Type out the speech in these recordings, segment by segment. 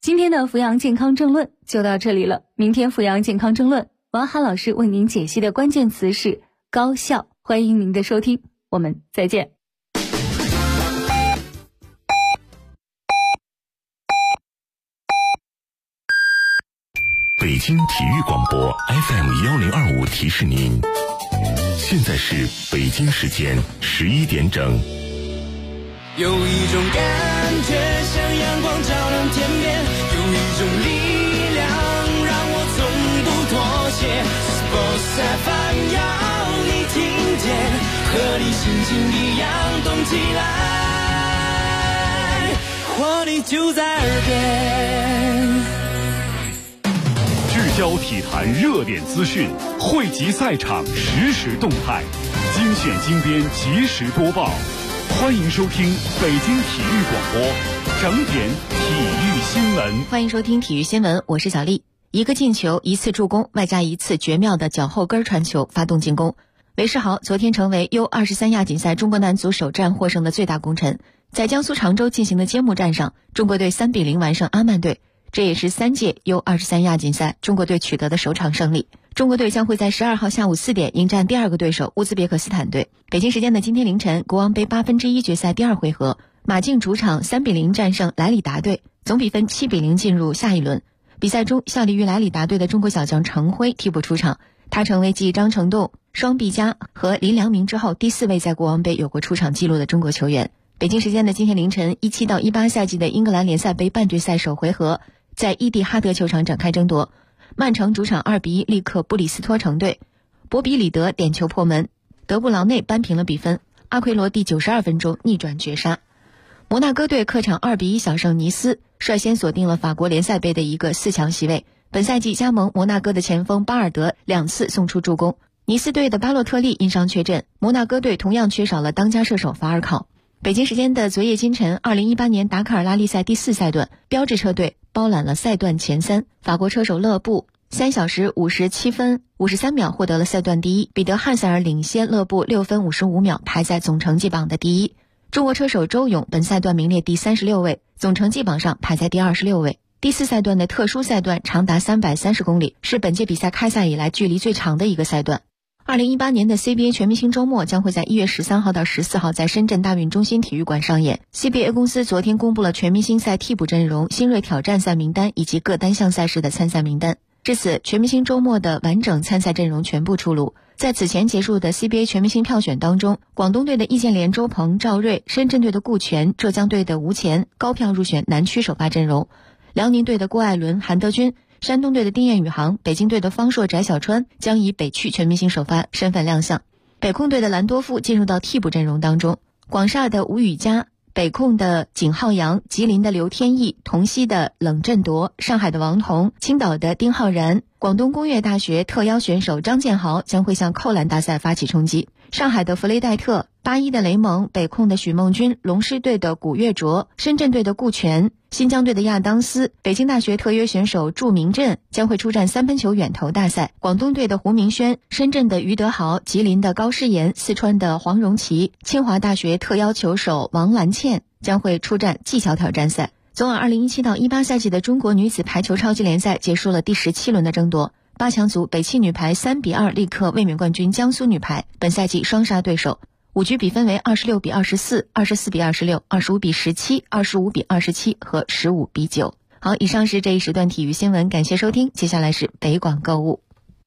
今天的阜阳健康政论就到这里了，明天阜阳健康政论，王涵老师为您解析的关键词是高效，欢迎您的收听，我们再见。 北京体育广播 FM1025 提示您，现在是北京时间11点整。 有一种感觉像阳光照亮天边，有一种力量让我从不妥协。Sports FM 要你听见，和你心情一样动起来，活力就在耳边。 聚焦体坛热点资讯，汇集赛场实时动态，精选精编及时播报。欢迎收听北京体育广播整点体育新闻。 欢迎收听体育新闻，我是小丽。一个进球，一次助攻，外加一次绝妙的脚后跟传球发动进攻。韦世豪昨天成为 U23 亚锦赛中国男足首战获胜的最大功臣。在江苏常州进行的揭幕战上，中国队3-0完胜阿曼队，这也是3届 U23 亚锦赛中国队取得的首场胜利。中国队将会在12号下午4点迎战第二个对手乌兹别克斯坦队。北京时间的今天凌晨，国王杯1/8决赛第二回合，马竞主场3-0战胜莱里达队，总比分7-0进入下一轮。比赛中效力于莱里达队的中国小将程辉替补出场，他成为继张成栋、双璧佳和林良铭之后第4位在国王杯有过出场记录的中国球员。北京时间的今天凌晨，17到18赛季的英格兰联赛杯半决赛首回合在伊蒂哈德球场展开争夺。曼城主场2-1力克布里斯托城队，博比里德点球破门，德布劳内扳平了比分，阿奎罗第92分钟逆转绝杀。摩纳哥队客场2-1小胜尼斯，率先锁定了法国联赛杯的一个4强席位。本赛季加盟摩纳哥的前锋巴尔德2次送出助攻。尼斯队的巴洛特利因伤缺阵，摩纳哥队同样缺少了当家射手法尔考。北京时间的昨夜今晨，2018年达喀尔拉力赛第4赛段，标致车队包揽了赛段前3，法国车手勒布3小时57分53秒获得了赛段第一，彼得汉塞尔领先勒布6分55秒，排在总成绩榜的第一。中国车手周勇本赛段名列第36位，总成绩榜上排在第26位。第4赛段的特殊赛段长达330公里，是本届比赛开赛以来距离最长的一个赛段。2018年的 CBA 全明星周末将会在1月13号到14号在深圳大运中心体育馆上演。CBA 公司昨天公布了全明星赛替补阵容、新锐挑战赛名单以及各单项赛事的参赛名单。至此，全明星周末的完整参赛阵容全部出炉。在此前结束的 CBA 全明星票选当中，广东队的易建联、周鹏、赵睿，深圳队的顾全，浙江队的吴前高票入选南区首发阵容。辽宁队的郭艾伦、韩德君，山东队的丁彦雨航，北京队的方硕、翟小川将以北区全明星首发身份亮相。北控队的兰多夫进入到替补阵容当中，广厦的吴宇佳，北控的景浩洋，吉林的刘天意，同曦的冷振铎，上海的王彤，青岛的丁浩然，广东工业大学特邀选手张建豪将会向扣篮大赛发起冲击。上海的弗雷戴特，81的雷蒙，北控的许梦君，龙狮队的古月卓，深圳队的顾全，新疆队的亚当斯，北京大学特约选手祝明振将会出战3分球远投大赛。广东队的胡明轩，深圳的于德豪，吉林的高诗岩，四川的黄荣奇，清华大学特邀球手王兰倩将会出战技巧挑战赛。总而2017到18赛季的中国女子排球超级联赛结束了第17轮的争夺。8强组北汽女排3-2力克卫冕冠军江苏女排，本赛季双杀对手，5局比分为26-24、24-26、25-17、25-27和15-9。好，以上是这一时段体育新闻，感谢收听，接下来是北广购物。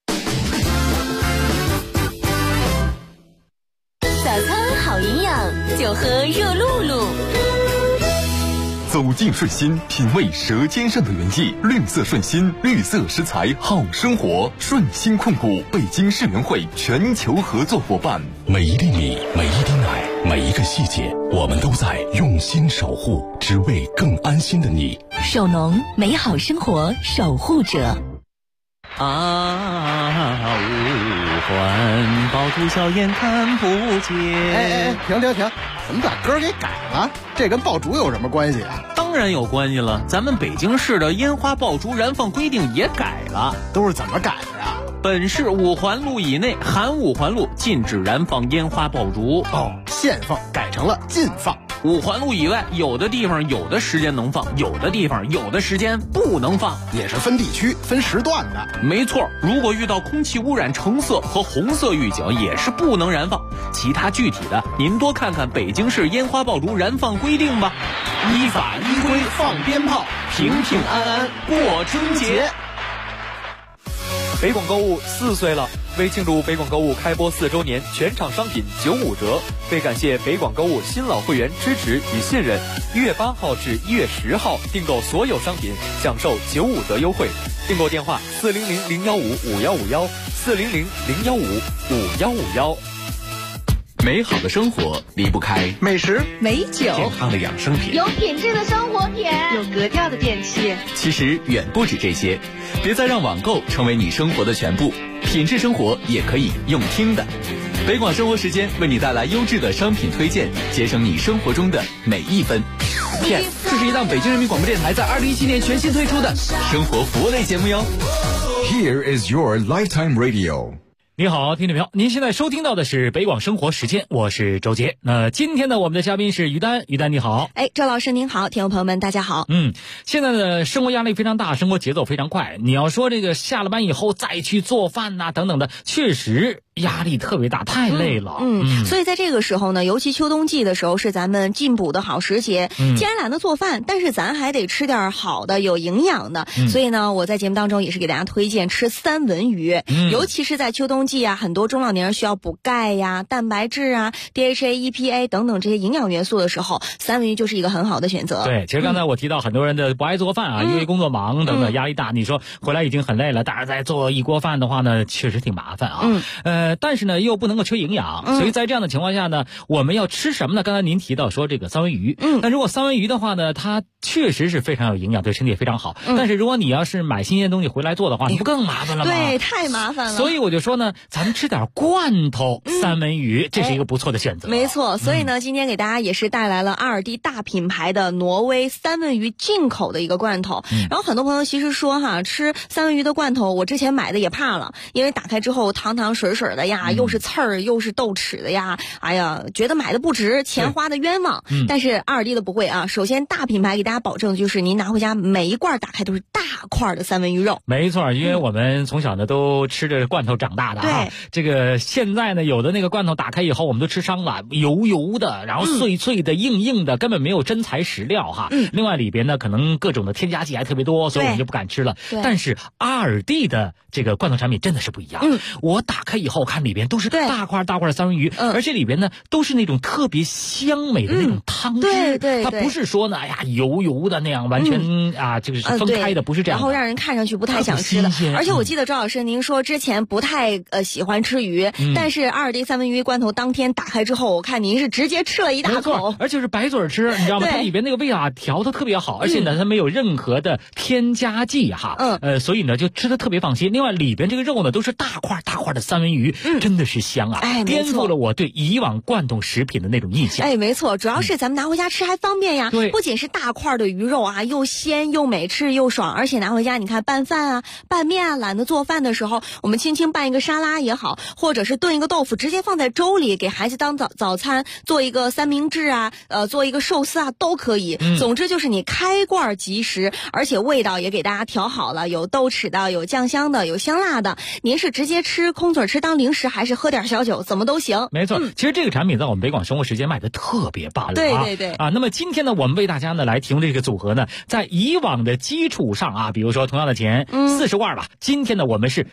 早餐好营养，就喝热露露。 走进顺心，品味舌尖上的原意。绿色顺心，绿色食材好生活。顺心控股北京世联会全球合作伙伴。每一粒米，每一滴奶，每一个细节，我们都在用心守护，只为更安心的你。 守农，美好生活守护者。 五环爆竹硝烟看不见。 停！怎么把歌给改了？这跟爆竹有什么关系啊？ 当然有关系了，咱们北京市的烟花爆竹燃放规定也改了。 都是怎么改的呀？ 本市5环路以内含5环路禁止燃放烟花爆竹。 限放改成了禁放。 五环路以外，有的地方有的时间能放，有的地方有的时间不能放， 也是分地区分时段的。 没错，如果遇到空气污染橙色和红色预警，也是不能燃放。其他具体的，您多看看北京市烟花爆竹燃放规定吧。依法依规放鞭炮，平平安安过春节。 北广购物4岁了，为庆祝北广购物开播4周年，全场商品95折。为感谢北广购物新老会员支持与信任，1月8号至1月10号订购所有商品享受95折优惠。订购电话400-015-5151，400-015-5151。 美好的生活离不开美食、 美酒、 健康的养生品， 有品质的生活品， 有格调的电器。 其实远不止这些，别再让网购成为你生活的全部，品质生活也可以用听的。北广生活时间为你带来优质的商品推荐，节省你生活中的每一分。 Yes， 这是一档北京人民广播电台在2017年全新推出的生活服务类节目哟。 Here is your lifetime radio。 你好，听众朋友，您现在收听到的是北广生活时间，我是周杰。那今天呢，我们的嘉宾是于丹，于丹你好。 周老师您好，听众朋友们大家好。 现在的生活压力非常大，生活节奏非常快，你要说这个下了班以后再去做饭呐、等等的，确实压力特别大，太累了。 所以在这个时候呢，尤其秋冬季的时候是咱们进补的好时节。既然懒得做饭，但是咱还得吃点好的有营养的。所以呢，我在节目当中也是给大家推荐吃三文鱼，尤其是在秋冬季啊，很多中老年人需要补钙呀、蛋白质啊、DHA、EPA 等等这些营养元素的时候，三文鱼就是一个很好的选择。 对，其实刚才我提到很多人的不爱做饭啊，因为工作忙等等压力大，你说回来已经很累了，但是再做一锅饭的话呢，确实挺麻烦啊。但是呢又不能够缺营养，所以在这样的情况下呢，我们要吃什么呢？刚才您提到说这个三文鱼，那如果三文鱼的话呢，它确实是非常有营养，对身体也非常好。但是如果你要是买新鲜东西回来做的话，你不更麻烦了吗？ 对，太麻烦了。 所以我就说呢，咱们吃点罐头三文鱼，这是一个不错的选择。 没错，所以呢，今天给大家也是带来了阿尔蒂大品牌的挪威三文鱼进口的一个罐头。然后很多朋友其实说哈，吃三文鱼的罐头，我之前买的也怕了，因为打开之后汤汤水水的呀，又是刺儿又是豆豉的呀，哎呀，觉得买的不值，钱花的冤枉。但是阿尔蒂的不会啊，首先大品牌给大家保证就是您拿回家每一罐打开都是大块的三文鱼肉。 没错，因为我们从小呢都吃着罐头长大的啊。这个现在呢，有的那个罐头打开以后我们都吃伤了，油油的，然后脆脆的、硬硬的，根本没有真材实料哈。另外里边呢可能各种的添加剂还特别多，所以我们就不敢吃了。但是阿尔蒂的这个罐头产品真的是不一样。我打开以后看里边都是大块大块的三文鱼，而且里边呢都是那种特别香美的那种汤汁。它不是说呢，哎呀油油的那样完全这个是分开的，不是这样的， 然后让人看上去不太想吃的。而且我记得周老师您说之前不太喜欢吃鱼，但是阿尔蒂三文鱼罐头当天打开之后，我看您是直接吃了一大口， 而且是白嘴吃，你知道吗？它里边那个味道调的特别好，而且呢它没有任何的添加剂哈。所以呢就吃的特别放心。另外里边这个肉呢都是大块大块的三文鱼，真的是香啊，颠覆了我对以往罐头食品的那种印象。 没错，主要是咱们拿回家吃还方便呀。不仅是大块的鱼肉啊，又鲜又美，吃又爽，而且拿回家你看拌饭啊、拌面啊，懒得做饭的时候，我们轻轻拌一个沙拉也好，或者是炖一个豆腐，直接放在粥里给孩子当早餐，做一个三明治啊，做一个寿司啊都可以。总之就是你开罐即食，而且味道也给大家调好了，有豆豉的，有酱香的，有香辣的。您是直接吃空嘴吃当零食，还是喝点小酒，怎么都行。 没错，其实这个产品在我们北广生活时间卖的特别棒了。 对那么今天呢，我们为大家呢来提供这个组合呢，在以往的基础上啊，比如说同样的钱40罐吧，今天呢我们是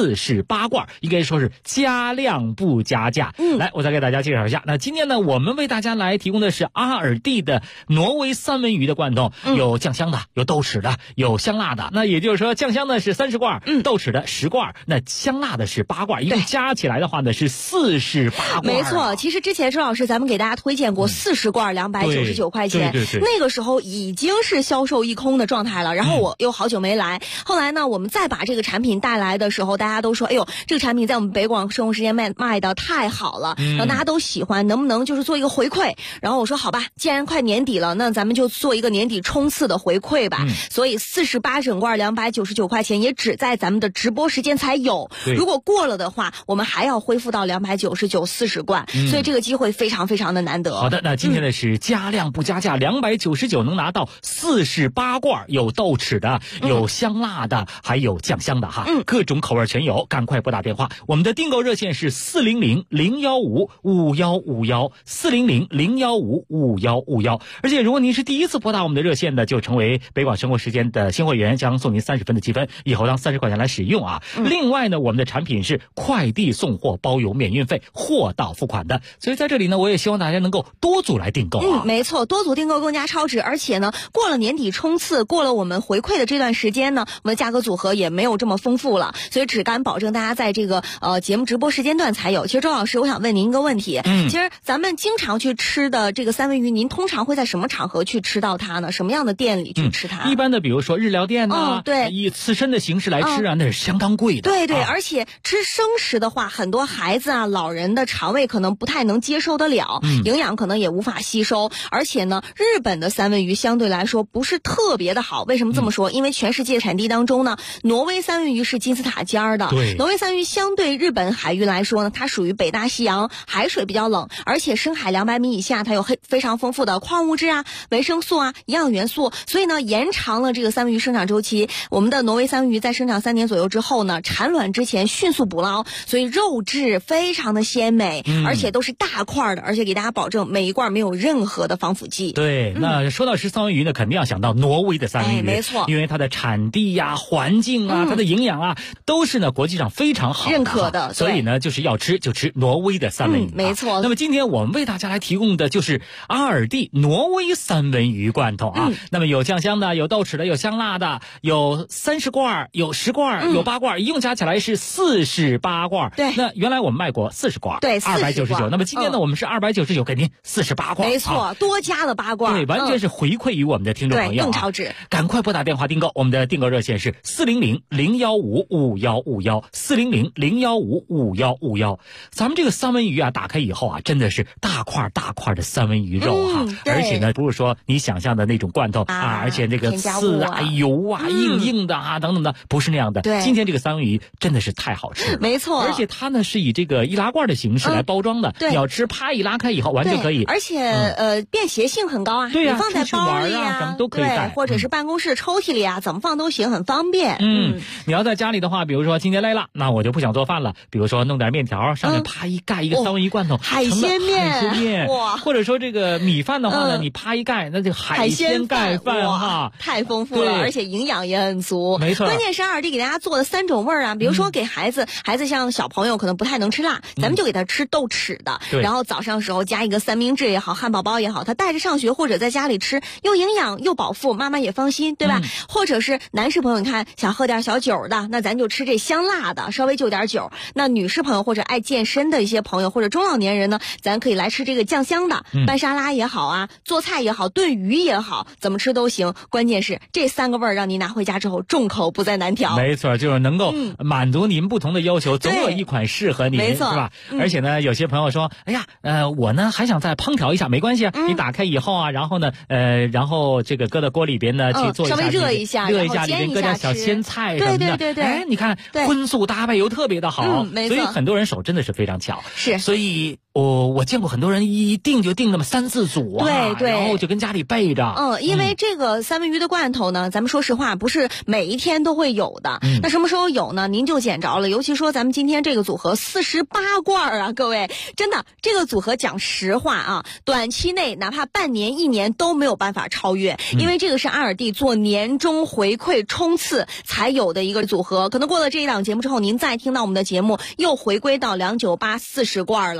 48罐，应该说是加量不加价。来，我再给大家介绍一下。那今天呢，我们为大家来提供的是阿尔蒂的挪威三文鱼的罐头，有酱香的，有豆豉的，有香辣的。那也就是说，酱香的是30罐，豆豉的10罐，那香辣的是8罐，一共加起来的话呢是48罐。 没错，其实之前周老师咱们给大家推荐过40罐299块钱，那个时候已经是销售一空的状态了。然后我又好久久没来。后来呢，我们再把这个产品带来的时候，大家都说，哎呦，这个产品在我们北广生活时间卖的太好了，然后大家都喜欢，能不能就是做一个回馈？然后我说好吧，既然快年底了，那咱们就做一个年底冲刺的回馈吧。所以48整罐299块钱，也只在咱们的直播时间才有。如果过了的话，我们还要恢复到299 40罐，所以这个机会非常非常的难得。 好的，那今天呢是加量不加价，299能拿到48罐，有豆豉的，有香辣的，还有酱香的哈，各种口味全有，赶快拨打电话，我们的订购热线是400-015-5151，400-015-5151。而且如果您是第一次拨打我们的热线的，就成为北广生活时间的新会员，将送您30分的积分，以后当30块钱来使用啊。另外呢，我们的产品是快递送货包邮免运费，货到付款的，所以在这里呢，我也希望大家能够多组来订购啊。 没错，多组订购更加超值，而且呢，过了年底冲刺，过了我们回馈的这段时间呢，我们的价格组合也没有这么丰富了，所以只敢保证大家在这个节目直播时间段才有。其实周老师，我想问您一个问题，其实咱们经常去吃的这个三文鱼，您通常会在什么场合去吃到它呢？什么样的店里去吃它？ 一般的比如说日料店啊， 对， 以刺身的形式来吃啊，那是相当贵的。 对对，而且吃生食的话，很多孩子啊、老人的肠胃可能不太能接受得了，营养可能也无法吸收。而且呢，日本的三文鱼相对来说不是特别的好。为什么这么说？因为全世界产地当中呢，挪威三文鱼是金字塔尖儿的。 对， 挪威三文鱼相对日本海域来说呢，它属于北大西洋，海水比较冷，而且深海200米以下，它有非常丰富的矿物质啊、维生素啊、营养元素，所以呢，延长了这个三文鱼生长周期。我们的挪威三文鱼在生长3年左右之后呢，产卵之前迅速捕捞，所以肉质非常的鲜美，而且都是大块的，而且给大家保证每一罐没有任何的防腐剂。 对，那说到吃三文鱼呢，肯定要想到挪威的三文鱼， 没错， 因为它的产地呀、环境啊、它的营养啊，都是呢国际上非常好认可的， 所以呢，就是要吃就吃挪威的三文鱼。 没错。 那么今天我们为大家来提供的就是阿尔蒂挪威三文鱼罐头啊。那么有酱香的，有豆豉的，有香辣的，有30罐，有10罐，有8罐，一共加起来是48罐。 对， 那原来我们卖过40罐， 对 ，299。那么今天呢，我们是299给您48罐， 没错，多加了8罐， 对，完全是回馈于我们的听众朋友， 更超值。 赶快拨打电话订购，我们的订购热线是400-015-5151，400-015-5151。咱们这个三文鱼啊，打开以后啊，真的是大块大块的三文鱼肉哈，而且呢，不是说你想象的那种罐头啊，而且这个刺啊、油啊、硬硬的啊等等的，不是那样的。 对， 今天这个三文鱼真的是太好吃了， 没错。 而且它呢是以这个易拉罐的形式来包装的，你要吃啪一拉开以后完全可以。 而且便携性很高啊， 对呀， 你放在包里啊，什么都可以带， 或者是办公室抽屉里啊，怎么放都行，很方便。 你要在家里的话，比如说今天累了，那我就不想做饭了，比如说弄点面条，上面啪一盖一个三文鱼罐头， 海鲜面， 哇！或者说这个米饭的话呢，你啪一盖，那就海鲜盖饭哈， 太丰富了，而且营养也很足。 没错， 关键是阿尔蒂给大家做的3种味儿啊，比如说给孩子像小朋友可能不太能吃辣，咱们就给他吃豆豉的，然后早上时候加一个三明治也好，汉堡包也好，他带着上学或者在家里吃，又营养又饱腹，妈妈也放心，对吧？或者是男士朋友，你看想喝点小酒的，那咱就吃这香辣的，稍微就点酒。那女士朋友或者爱健身的一些朋友或者中老年人呢，咱可以来吃这个酱香的，拌沙拉也好啊，做菜也好，炖鱼也好，怎么吃都行。关键是这3个味儿让你拿回家之后众口不再难调。 没错，就是能够满足您不同的要求，总有一款适合您， 没错， 是吧？而且呢，有些朋友说，哎呀，我呢还想再烹调一下，没关系啊，你打开以后啊，然后呢，然后这个搁到锅里边呢去做一下， 稍微热一下， 里边搁点小鲜菜什么的， 对， 哎，你看荤素搭配又特别的好，所以很多人手真的是非常巧， 是， 所以。我见过很多人一订就订那么3-4组啊， 对， 然后就跟家里备着。 因为这个三文鱼的罐头呢，咱们说实话不是每一天都会有的。那什么时候有呢？您就捡着了。尤其说咱们今天这个组合48罐啊，各位，真的这个组合讲实话啊，短期内哪怕半年、1年都没有办法超越，因为这个是阿尔蒂做年终回馈冲刺才有的一个组合。可能过了这一档节目之后，您再听到我们的节目又回归到298 40罐了，所以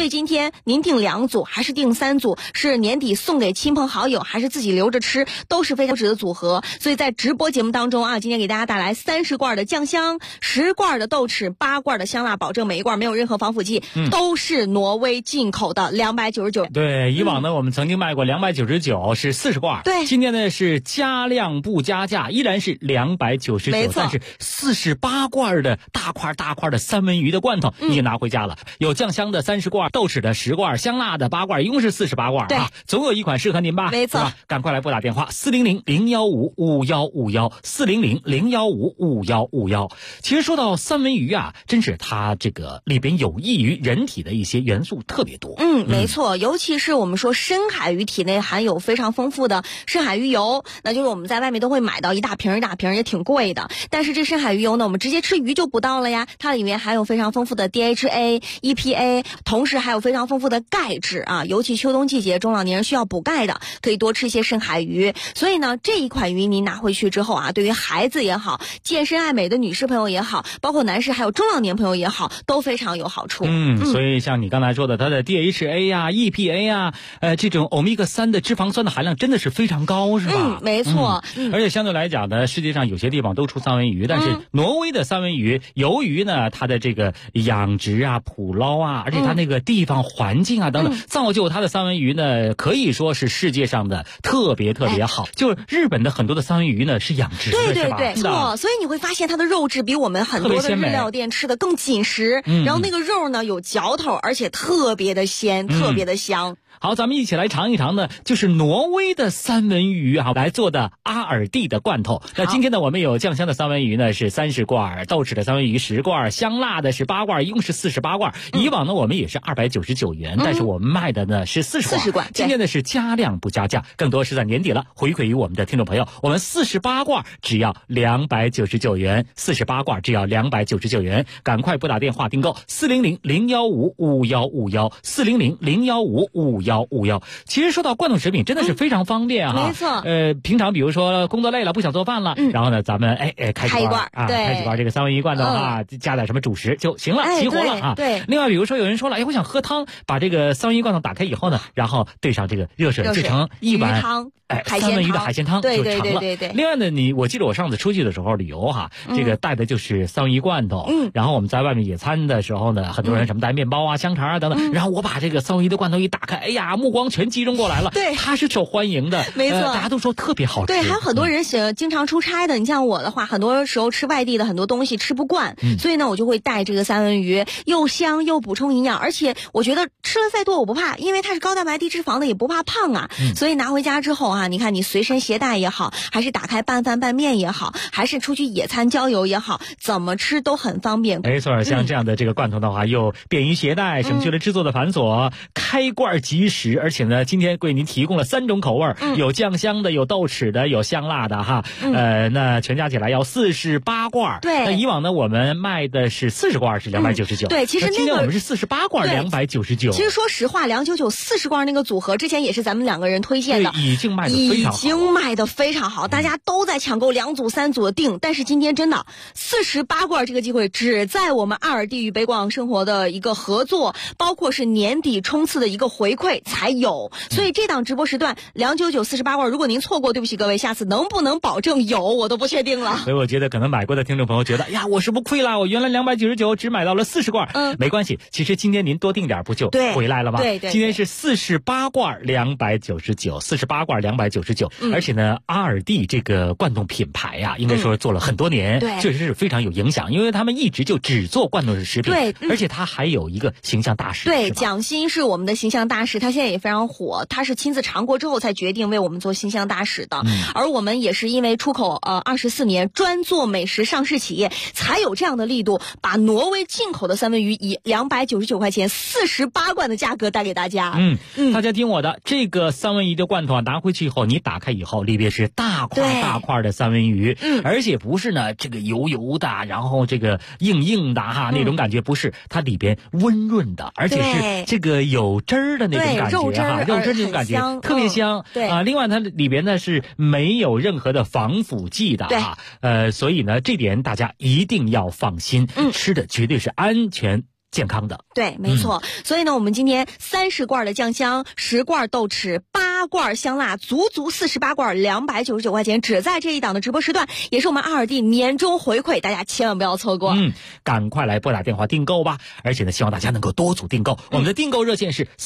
以今天您订2组还是订3组，是年底送给亲朋好友还是自己留着吃，都是非常值的组合。所以在直播节目当中啊，今天给大家带来30罐的酱香，10罐的豆豉，8罐的香辣，保证每一罐没有任何防腐剂，都是挪威进口的299。 对，以往呢我们曾经卖过299是40罐， 对， 今天呢是加量不加价，依然是299，但是48罐的大块的三文鱼的罐头你也拿回家了，有酱香的30罐，豆豉的10罐，香辣的8罐，一共是48罐啊，总有一款适合您吧？ 没错， 赶快来拨打电话400-015-5151，400-015-5151。其实说到三文鱼啊，真是它这个里边有益于人体的一些元素特别多。 没错，尤其是我们说深海鱼体内含有非常丰富的深海鱼油，那就是我们在外面都会买到一大瓶也挺贵的。但是这深海鱼油呢，我们直接吃鱼就不到了呀，它里面含有非常丰富的 DHA、EPA， 同时还有非常丰富的钙质啊，尤其秋冬季节中老年人需要补钙的，可以多吃一些深海鱼。所以呢，这一款鱼您拿回去之后啊，对于孩子也好，健身爱美的女士朋友也好，包括男士还有中老年朋友也好，都非常有好处。 所以像你刚才说的，它的 DHA 呀、EPA 呀，这种欧米伽3的脂肪酸的含量真的是非常高，是吧？ 没错。 而且相对来讲呢，世界上有些地方都出三文鱼，但是挪威的三文鱼，由于呢它的这个养殖啊、捕捞啊，而且它那个地方环境啊等等，造就它的三文鱼呢，可以说是世界上的特别好。就是日本的很多的三文鱼呢是养殖的， 对，错。所以你会发现它的肉质比我们很多的日料店吃的更紧实，然后那个肉呢有嚼头，而且特别的鲜，特别的香。 好，咱们一起来尝一尝呢，就是挪威的三文鱼啊来做的阿尔蒂的罐头。那今天呢，我们有酱香的三文鱼呢是30罐，豆豉的三文鱼10罐，香辣的是8罐，一共是48罐。以往呢我们也是299元，但是我们卖的呢是40罐。今天呢是加量不加价，更多是在年底了，回馈于我们的听众朋友，我们48罐只要299元，48罐只要299元，赶快拨打电话订购400-015-5151，400-015-5151。其实说到罐头食品真的是非常方便哈， 没错。 平常比如说工作累了不想做饭了，然后呢咱们开几罐啊，开几罐这个三文鱼罐头啊，加点什么主食就行了，齐活了啊。 对。 另外比如说有人说了，我想喝汤，把这个三文鱼罐头打开以后呢，然后兑上这个热水就成一碗汤。 三文鱼的海鲜汤就成了。 对。 另外呢，我记得我上次出去的时候旅游哈，这个带的就是三文鱼罐头。然后我们在外面野餐的时候呢，很多人什么带面包啊、香肠啊等等。然后我把这个三文鱼的罐头一打开，哎呀，目光全集中过来了。 对， 它是受欢迎的， 没错， 大家都说特别好吃。 对，还有很多人经常出差的。你像我的话，很多时候吃外地的很多东西吃不惯，所以呢，我就会带这个三文鱼，又香又补充营养，而且我觉得吃了再多我不怕，因为它是高蛋白低脂肪的，也不怕胖啊。所以拿回家之后啊，你看你随身携带也好，还是打开拌饭拌面也好，还是出去野餐郊游也好，怎么吃都很方便。 没错，像这样的这个罐头的话，又便于携带，省去了制作的繁琐，开罐即食，而且呢，今天为您提供了3种口味，有酱香的，有豆豉的，有香辣的哈。那全加起来要48罐。 对。 那以往呢，我们卖的是40罐是299。 对，其实今天我们是48罐299。 其实说实话，299 40罐那个组合之前也是咱们2个人推荐的， 已经卖得非常好， 大家都在抢购2组3组的订。但是今天真的48罐这个机会只在我们阿尔蒂与北广生活的一个合作，包括是年底冲刺的一个回馈才有。所以这档直播时段299 48罐，如果您错过，对不起各位，下次能不能保证有我都不确定了。 所以我觉得可能买过的听众朋友觉得，呀，我是不是亏了？我原来299只买到了40罐。没关系，其实今天您多订点不就回来了吗？ 对。 今天是48罐299，48罐299。而且呢，阿尔蒂这个罐头品牌呀，应该说做了很多年，确实是非常有影响，因为他们一直就只做罐头食品。对。而且他还有一个形象大使。 对，蒋欣是我们的形象大使，他现在也非常火，他是亲自尝过之后才决定为我们做形象大使的。而我们也是因为出口24年，专做美食上市企业，才有这样的力度，把挪威进口的三文鱼以299块钱48罐的价格带给大家。 大家听我的，这个三文鱼的罐头拿回去以后，你打开以后，里边是大块的三文鱼，而且不是呢这个油的，然后这个硬的哈，那种感觉不是，它里边温润的，而且是这个有汁儿的那种感觉哈，肉汁那种感觉特别香。 对啊，另外它里边呢是没有任何的防腐剂的哈，所以呢这点大家一定要放心，吃的绝对是安全健康的。 对，没错。所以呢，我们今天30罐的酱香，10罐豆豉，8罐香辣，足48罐，299块钱，只在这一档的直播时段，也是我们阿尔蒂年终回馈，大家千万不要错过。 赶快来拨打电话订购吧！而且呢，希望大家能够多组订购。我们的订购热线是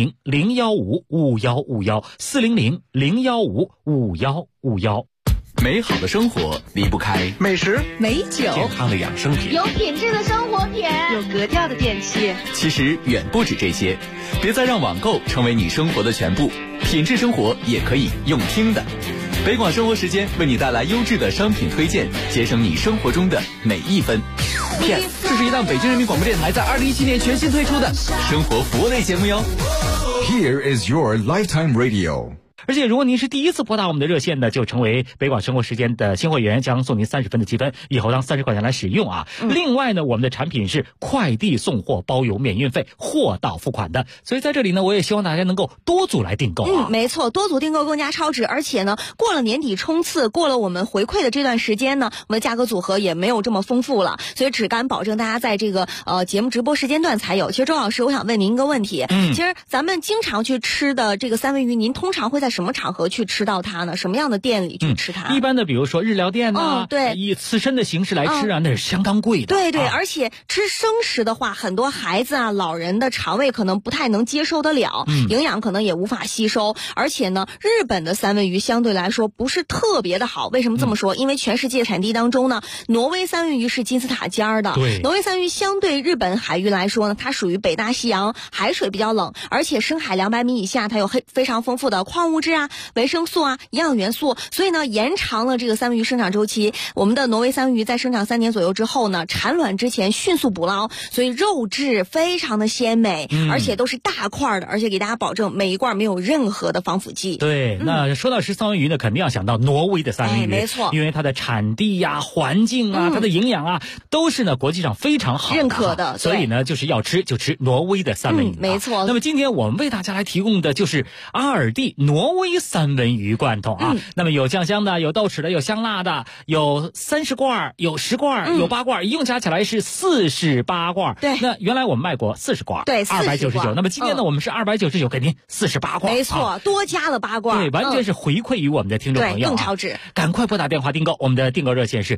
400-015-5151，400-015-5151。 美好的生活离不开美食、 美酒、 健康的养生品， 有品质的生活品， 有格调的电器。 其实远不止这些，别再让网购成为你生活的全部，品质生活也可以用听的。北广生活时间为你带来优质的商品推荐，节省你生活中的每一分。Yes， 这是一档北京人民广播电台在2017年全新推出的生活服务类节目哟。 Here is your lifetime radio。 而且如果您是第一次拨打我们的热线呢，就成为北广生活时间的新会员，将送您30分的积分，以后当30块钱来使用啊。另外呢，我们的产品是快递送货包邮免运费，货到付款的。所以在这里呢，我也希望大家能够多组来订购啊。 没错，多组订购更加超值，而且呢，过了年底冲刺，过了我们回馈的这段时间呢，我们的价格组合也没有这么丰富了，所以只敢保证大家在这个节目直播时间段才有。其实周老师，我想问您一个问题，其实咱们经常去吃的这个三文鱼，您通常会在什么场合去吃到它呢？什么样的店里去吃它？ 一般的比如说日料店啊， 对， 以刺身的形式来吃啊，那是相当贵的。 对对，而且吃生食的话，很多孩子啊、老人的肠胃可能不太能接受得了，营养可能也无法吸收。而且呢，日本的三文鱼相对来说不是特别的好。为什么这么说？因为全世界产地当中呢，挪威三文鱼是金字塔尖儿的。 对， 挪威三文鱼相对日本海域来说呢，它属于北大西洋，海水比较冷，而且深海200米以下，它有非常丰富的矿物质啊、维生素啊、营养元素，所以呢，延长了这个三文鱼生长周期。我们的挪威三文鱼在生长3年左右之后呢，产卵之前迅速捕捞，所以肉质非常的鲜美，而且都是大块的，而且给大家保证每一罐没有任何的防腐剂。 对，那说到吃三文鱼呢，肯定要想到挪威的三文鱼， 没错， 因为它的产地呀、环境啊、它的营养啊，都是呢国际上非常好认可的， 所以呢，就是要吃就吃挪威的三文鱼。 没错。 那么今天我们为大家来提供的就是阿尔蒂挪威三文鱼罐头啊。那么有酱香的，有豆豉的，有香辣的，有30罐，有10罐，有8罐，一共加起来是48罐。 对， 那原来我们卖过40罐， 对 ，299。那么今天呢，我们是299给您48罐， 没错，多加了8罐， 对，完全是回馈于我们的听众朋友， 更超值。 赶快拨打电话订购，我们的订购热线是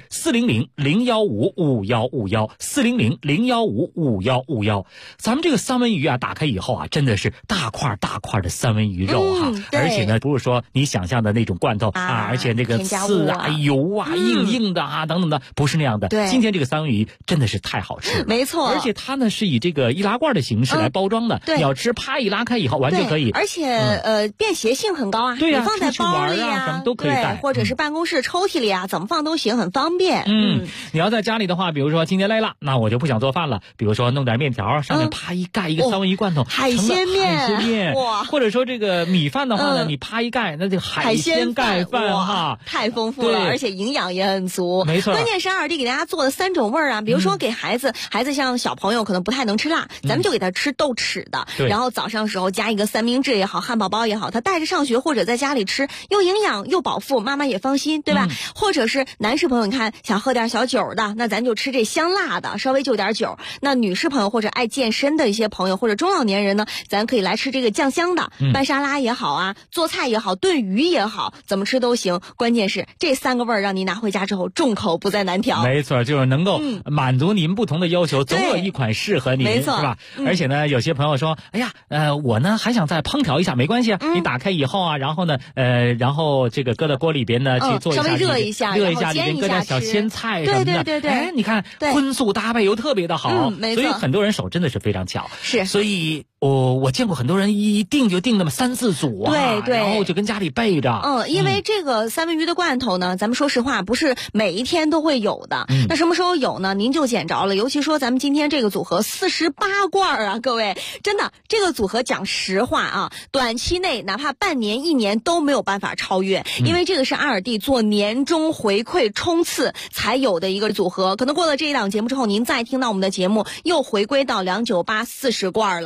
400-015-5151，400-015-5151。咱们这个三文鱼啊，打开以后啊，真的是大块大块的三文鱼肉哈，而且呢，不是说你想象的那种罐头啊，而且那个刺啊、油啊、硬硬的啊等等的，不是那样的。 对， 今天这个三文鱼真的是太好吃了， 没错。 而且它呢是以这个易拉罐的形式来包装的， 对， 你要吃啪一拉开以后完全可以， 而且便携性很高啊， 对呀， 你放在包里啊，什么都可以带， 或者是办公室抽屉里啊，怎么放都行，很方便。 你要在家里的话，比如说今天累了，那我就不想做饭了，比如说弄点面条，上面啪一盖一个三文鱼罐头， 海鲜面， 哇，或者说这个米饭的话呢，你啪一盖，那这个海鲜盖饭哈， 太丰富了，而且营养也很足。 没错， 关键是阿尔蒂给大家做了3种味儿啊，比如说给孩子像小朋友可能不太能吃辣，咱们就给他吃豆豉的，然后早上时候加一个三明治也好，汉堡包也好，他带着上学或者在家里吃，又营养又饱腹，妈妈也放心，对吧？或者是男士朋友，你看想喝点小酒的，那咱就吃这香辣的，稍微就点酒。那女士朋友或者爱健身的一些朋友或者中老年人呢，咱可以来吃这个酱香的，拌沙拉也好啊，做菜也好，炖鱼也好，怎么吃都行。关键是这3个味儿让你拿回家之后重口不再难调。 没错，就是能够满足您不同的要求，总有一款适合您， 没错， 是吧？而且呢，有些朋友说，哎呀，我呢还想再烹调一下，没关系啊，你打开以后啊，然后呢，然后这个搁到锅里边呢去做一下， 稍微热一下， 里边搁点小鲜菜什么的， 对， 哎，你看荤素搭配又特别的好， 没错， 所以很多人手真的是非常巧， 是， 所以我见过很多人一订就订那么3、4组啊， 对， 然后就跟家里备着。 因为这个三文鱼的罐头呢，咱们说实话不是每一天都会有的，那什么时候有呢？您就捡着了。尤其说咱们今天这个组合48罐啊，各位，真的这个组合讲实话啊，短期内哪怕半年、1年都没有办法超越，因为这个是阿尔蒂做年终回馈冲刺才有的一个组合。可能过了这一档节目之后，您再听到我们的节目又回归到298 40罐了，所以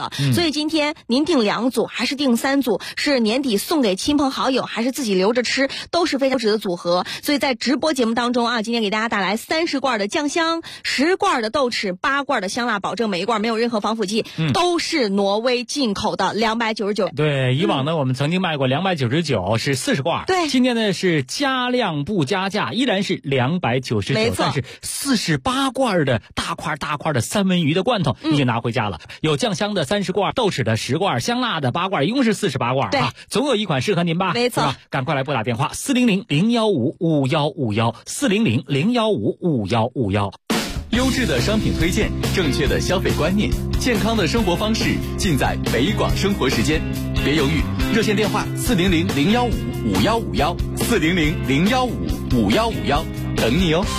以今天您订2组还是订3组，是年底送给亲朋好友还是自己留着吃，都是非常值的组合。所以在直播节目当中啊，今天给大家带来30罐的酱香，10罐的豆豉，8罐的香辣，保证每一罐没有任何防腐剂，都是挪威进口的，299。 对，以往呢我们曾经卖过299，是40罐。 对， 今天呢是加量不加价，依然是299， 没错， 但是48罐的大块的三文鱼的罐头你就拿回家了。有酱香的30罐，豆豉的10罐，香辣的8罐，一共是48罐啊，总有一款适合您吧？ 没错， 赶快来拨打电话400-015-5151，400-015-5151。 优质的商品推荐，正确的消费观念，健康的生活方式，尽在北广生活时间。别犹豫，热线电话400-015-5151，400-015-5151，等你哦。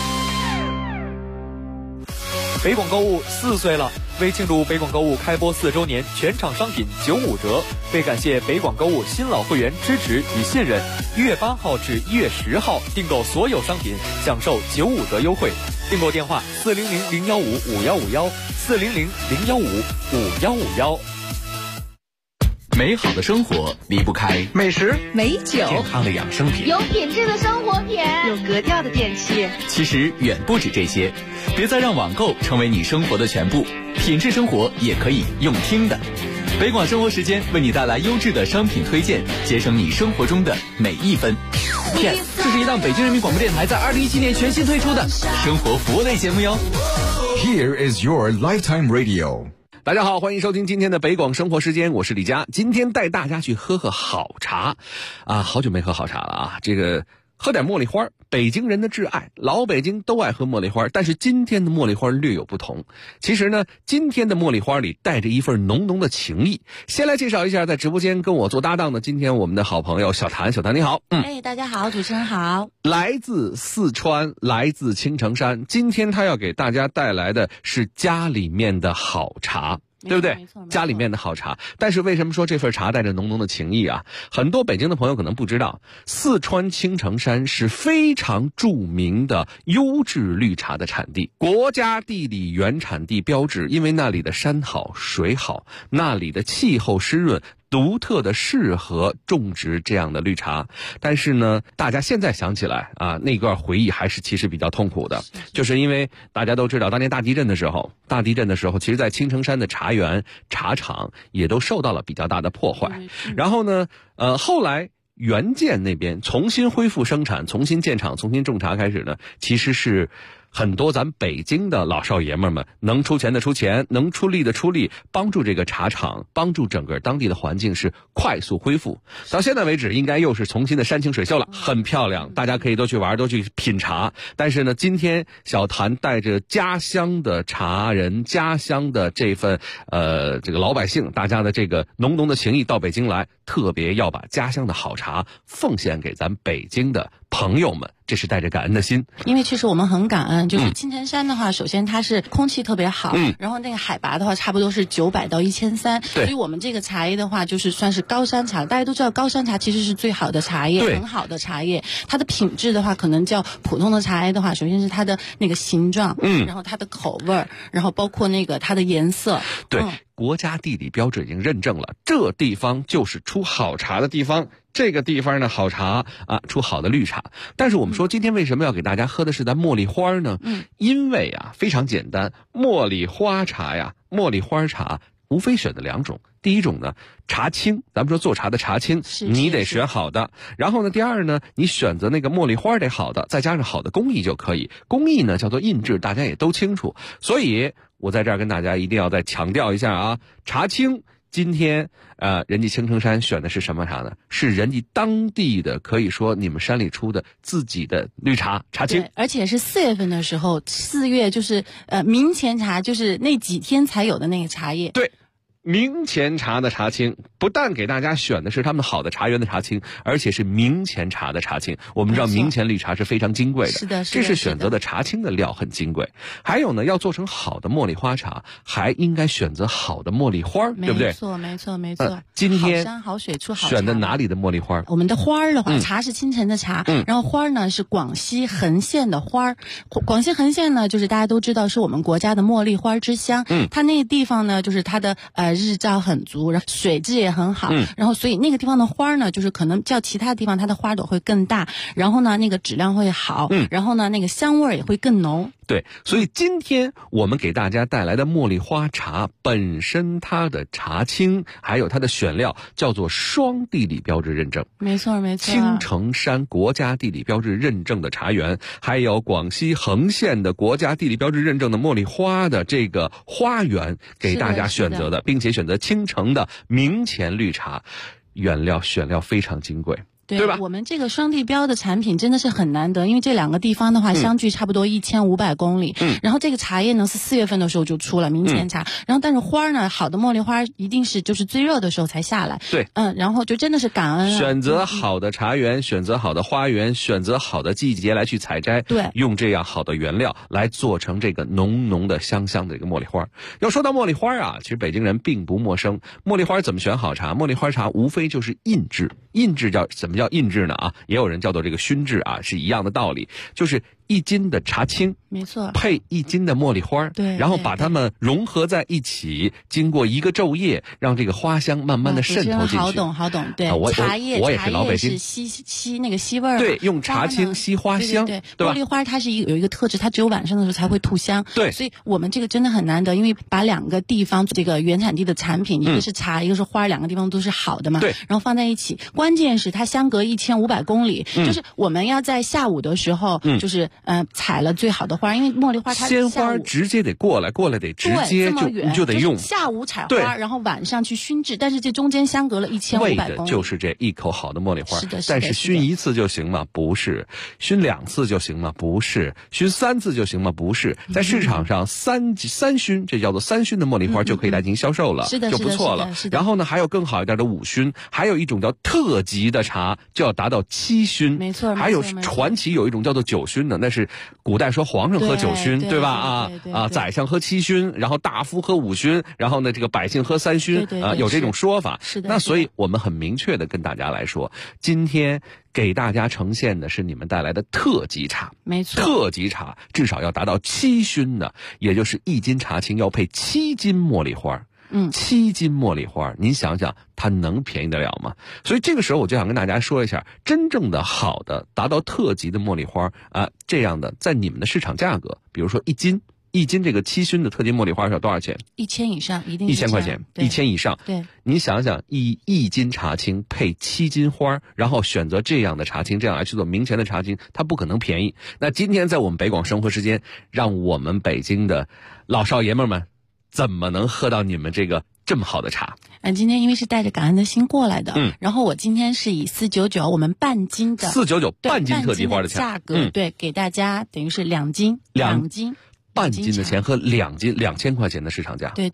北广购物4岁了，为庆祝北广购物开播4周年，全场商品95折。为感谢北广购物新老会员支持与信任，1月8号至1月10号订购所有商品享受95折优惠。订购电话400-015-5151，400-015-5151。 美好的生活离不开美食、 美酒、 健康的养生品， 有品质的生活品， 有格调的电器。 其实远不止这些，别再让网购成为你生活的全部，品质生活也可以用听的。北广生活时间为你带来优质的商品推荐，节省你生活中的每一分。 这是一档北京人民广播电台在2017年全新推出的生活服务类节目哟。 Here is your lifetime radio。 大家好，欢迎收听今天的北广生活时间，我是李佳。今天带大家去喝好茶啊，好久没喝好茶了啊，这个喝点茉莉花，北京人的挚爱，老北京都爱喝茉莉花，但是今天的茉莉花略有不同。其实呢，今天的茉莉花里带着一份浓浓的情谊。先来介绍一下在直播间跟我做搭档的今天我们的好朋友小谭。小谭你好。 大家好，主持人好。 来自四川，来自青城山，今天他要给大家带来的是家里面的好茶，对不对？家里面的好茶。但是为什么说这份茶带着浓浓的情谊啊？很多北京的朋友可能不知道，四川青城山是非常著名的优质绿茶的产地，国家地理原产地标志，因为那里的山好水好，那里的气候湿润，独特的适合种植这样的绿茶。但是呢，大家现在想起来啊，那段回忆还是其实比较痛苦的，就是因为大家都知道当年大地震的时候，其实在青城山的茶园茶厂也都受到了比较大的破坏。然后呢后来原建那边重新恢复生产，重新建厂，重新种茶开始呢，其实是很多咱北京的老少爷们能出钱的出钱，能出力的出力，帮助这个茶厂，帮助整个当地的环境是快速恢复。到现在为止应该又是重新的山清水秀了，很漂亮，大家可以都去玩，都去品茶。但是呢，今天小谭带着家乡的茶人，家乡的这份这个老百姓，大家的这个浓浓的情谊到北京来，特别要把家乡的好茶奉献给咱北京的朋友们，这是带着感恩的心。 因为其实我们很感恩，就是青城山的话，首先它是空气特别好，然后那个海拔的话差不多是900到1300，所以我们这个茶叶的话就是算是高山茶。大家都知道高山茶其实是最好的茶叶，很好的茶叶。它的品质的话可能较普通的茶叶的话，首先是它的那个形状，然后它的口味，然后包括那个它的颜色。 对，国家地理标志已经认证了，这地方就是出好茶的地方。这个地方呢，好茶啊，出好的绿茶。但是我们说今天为什么要给大家喝的是咱茉莉花呢？因为啊，非常简单，茉莉花茶呀，茉莉花茶无非选的2种。第一种呢，茶青，咱们说做茶的茶青，你得选好的。然后呢，第二呢，你选择那个茉莉花得好的，再加上好的工艺就可以。工艺呢叫做印制，大家也都清楚。所以我在这儿跟大家一定要再强调一下啊，茶青今天人家青城山选的是什么茶呢？是人家当地的，可以说你们山里出的自己的绿茶，茶青。 而且是4月份的时候，4月就是明前茶，就是那几天才有的那个茶叶。 对，明前茶的茶青，不但给大家选的是他们好的茶园的茶青，而且是明前茶的茶青。我们知道明前绿茶是非常金贵的， 是的， 这是选择的茶青的料很金贵。还有呢，要做成好的茉莉花茶，还应该选择好的茉莉花，对不对？ 没错。 今天好山好水出好茶， 选的哪里的茉莉花？ 我们的花儿的话，茶是青城的茶，然后花儿呢是广西横县的花儿。广西横县呢，就是大家都知道是我们国家的茉莉花之乡。它那个地方呢，就是它的日照很足，然后水质也很好，然后所以那个地方的花呢，就是可能较其他地方它的花朵会更大，然后呢那个质量会好，然后呢那个香味也会更浓。 对，所以今天我们给大家带来的茉莉花茶本身它的茶青还有它的选料叫做双地理标志认证， 没错没错， 青城山国家地理标志认证的茶园，还有广西恒县的国家地理标志认证的茉莉花的这个花园给大家选择的，并且选择青城的明前绿茶，原料选料非常金贵。对吧？ 我们这个双地标的产品真的是很难得，因为这两个地方的话相距差不多1500公里。然后这个茶叶呢是4月份的时候就出了明前茶，然后但是花呢，好的茉莉花一定是就是最热的时候才下来。 对， 然后就真的是感恩选择好的茶园，选择好的花园，选择好的季节来去采摘， 对， 用这样好的原料来做成这个浓浓的香香的这个茉莉花。要说到茉莉花啊，其实北京人并不陌生。茉莉花怎么选好茶？茉莉花茶无非就是印制，印制怎么叫印制呢？也有人叫做这个熏制啊，是一样的道理，就是1斤的茶青， 没错， 配1斤的茉莉花， 对， 然后把它们融合在一起，经过一个昼夜，让这个花香慢慢的渗透进去。 好懂，对，茶叶我也是老北京， 是吸那个吸味儿， 对，用茶青吸花香， 对， 吧？ 茉莉花它是有一个特质，它只有晚上的时候才会吐香， 对， 所以我们这个真的很难得，因为把2个地方这个原产地的产品，一个是茶，一个是花，2个地方都是好的嘛， 对， 然后放在一起，关键是它相隔1500公里，就是我们要在下午的时候，就是采了最好的花，因为茉莉花它鲜花直接得过来得直接就得用， 下午采花，然后晚上去熏制，但是这中间相隔了1500公里， 为的就是这一口好的茉莉花。 是的， 但是熏1次就行吗？不是。熏2次就行吗？不是。熏3次就行吗？不是。在市场上三熏，这叫做3熏的茉莉花就可以来进行销售了， 是的， 就不错了。然后呢，还有更好一点的5熏，还有一种叫特级的茶就要达到7熏， 没错。 还有传奇有一种叫做9熏的，那是古代说皇上喝9熏，对吧？宰相喝7熏，然后大夫喝5熏，然后呢这个百姓喝3熏，有这种说法。 是的。 那所以我们很明确的跟大家来说，今天给大家呈现的是你们带来的特级茶， 没错， 特级茶至少要达到7熏的，也就是1斤茶青要配7斤茉莉花。7斤茉莉花，您想想它能便宜得了吗？所以这个时候我就想跟大家说一下，真正的好的达到特级的茉莉花这样的在你们的市场价格，比如说1斤这个7熏的特级茉莉花是要多少钱 ？1000以上，一定是 1000块钱，1000以上。 对， 您想想，一斤茶青配7斤花，然后选择这样的茶青，这样来去做明前的茶青，它不可能便宜。那今天在我们北广生活时间，让我们北京的老少爷们们怎么能喝到你们这个这么好的茶？ 今天因为是带着感恩的心过来的，然后我今天是以499我们半斤的 499半斤特级花的价格，对，给大家等于是2斤， 半斤的钱和2斤2000块钱的市场价。 对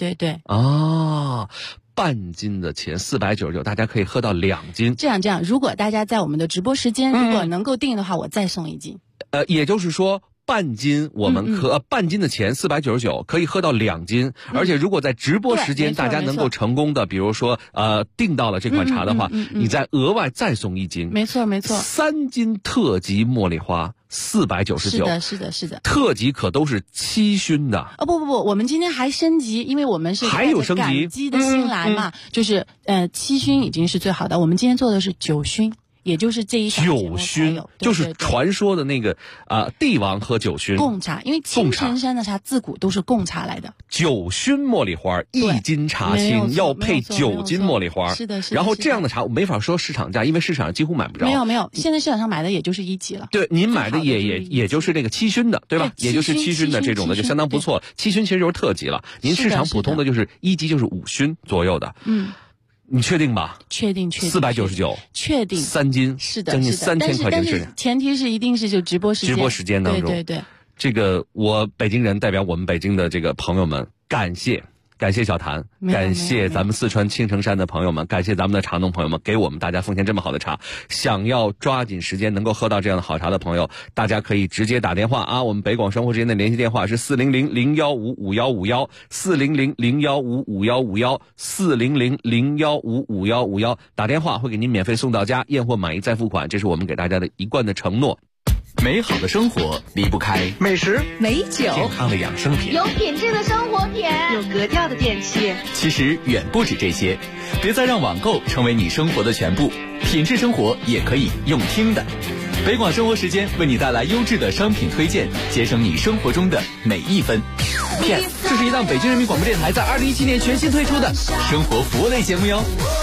半斤的钱499，大家可以喝到2斤。 这样，如果大家在我们的直播时间，如果能够定的话，我再送1斤。 也就是说。半斤我们半斤的钱499可以喝到2斤，而且如果在直播时间大家能够成功的，比如说订到了这款茶的话，你再额外再送1斤， 没错 ，3斤特级茉莉花499， 是的， 特级可都是7熏的。 不，我们今天还升级，因为我们是还有升级， 感激的心来嘛，就是7熏已经是最好的，我们今天做的是9熏。也就是这一 9熏，就是传说的那个帝王喝9熏贡茶，因为青城山的茶自古都是贡茶来的。 9熏茉莉花1斤茶青要配9斤茉莉花， 是的。 然后这样的茶我没法说市场价，因为市场上几乎买不着。 没有，现在市场上买的也就是1级了。 对，您买的也就是那个7熏的，对吧？也就是7熏的这种的就相当不错了。7熏其实就是特级了，您市场普通的就是1级就是5熏左右的。你确定吧？ 确定。 499， 确定。 3斤， 是的， 将近3000块钱但是前提是一定是就直播时间当中。 对。 这个我北京人代表我们北京的这个朋友们，感谢小谭，感谢咱们四川青城山的朋友们，感谢咱们的茶农朋友们，给我们大家奉献这么好的茶。想要抓紧时间能够喝到这样的好茶的朋友，大家可以直接打电话我们北广生活之间的联系电话是400-015-5151，400-015-5151，400-015-5151，打电话会给您免费送到家，验货满意再付款，这是我们给大家的一贯的承诺。 美好的生活离不开美食、 美酒、 健康的养生品、 有品质的生活品、 有格调的电器。 其实远不止这些，别再让网购成为你生活的全部，品质生活也可以用听的。北广生活时间为你带来优质的商品推荐，节省你生活中的每一分。Yes， 这是一档北京人民广播电台在2017年全新推出的生活服务类节目哟。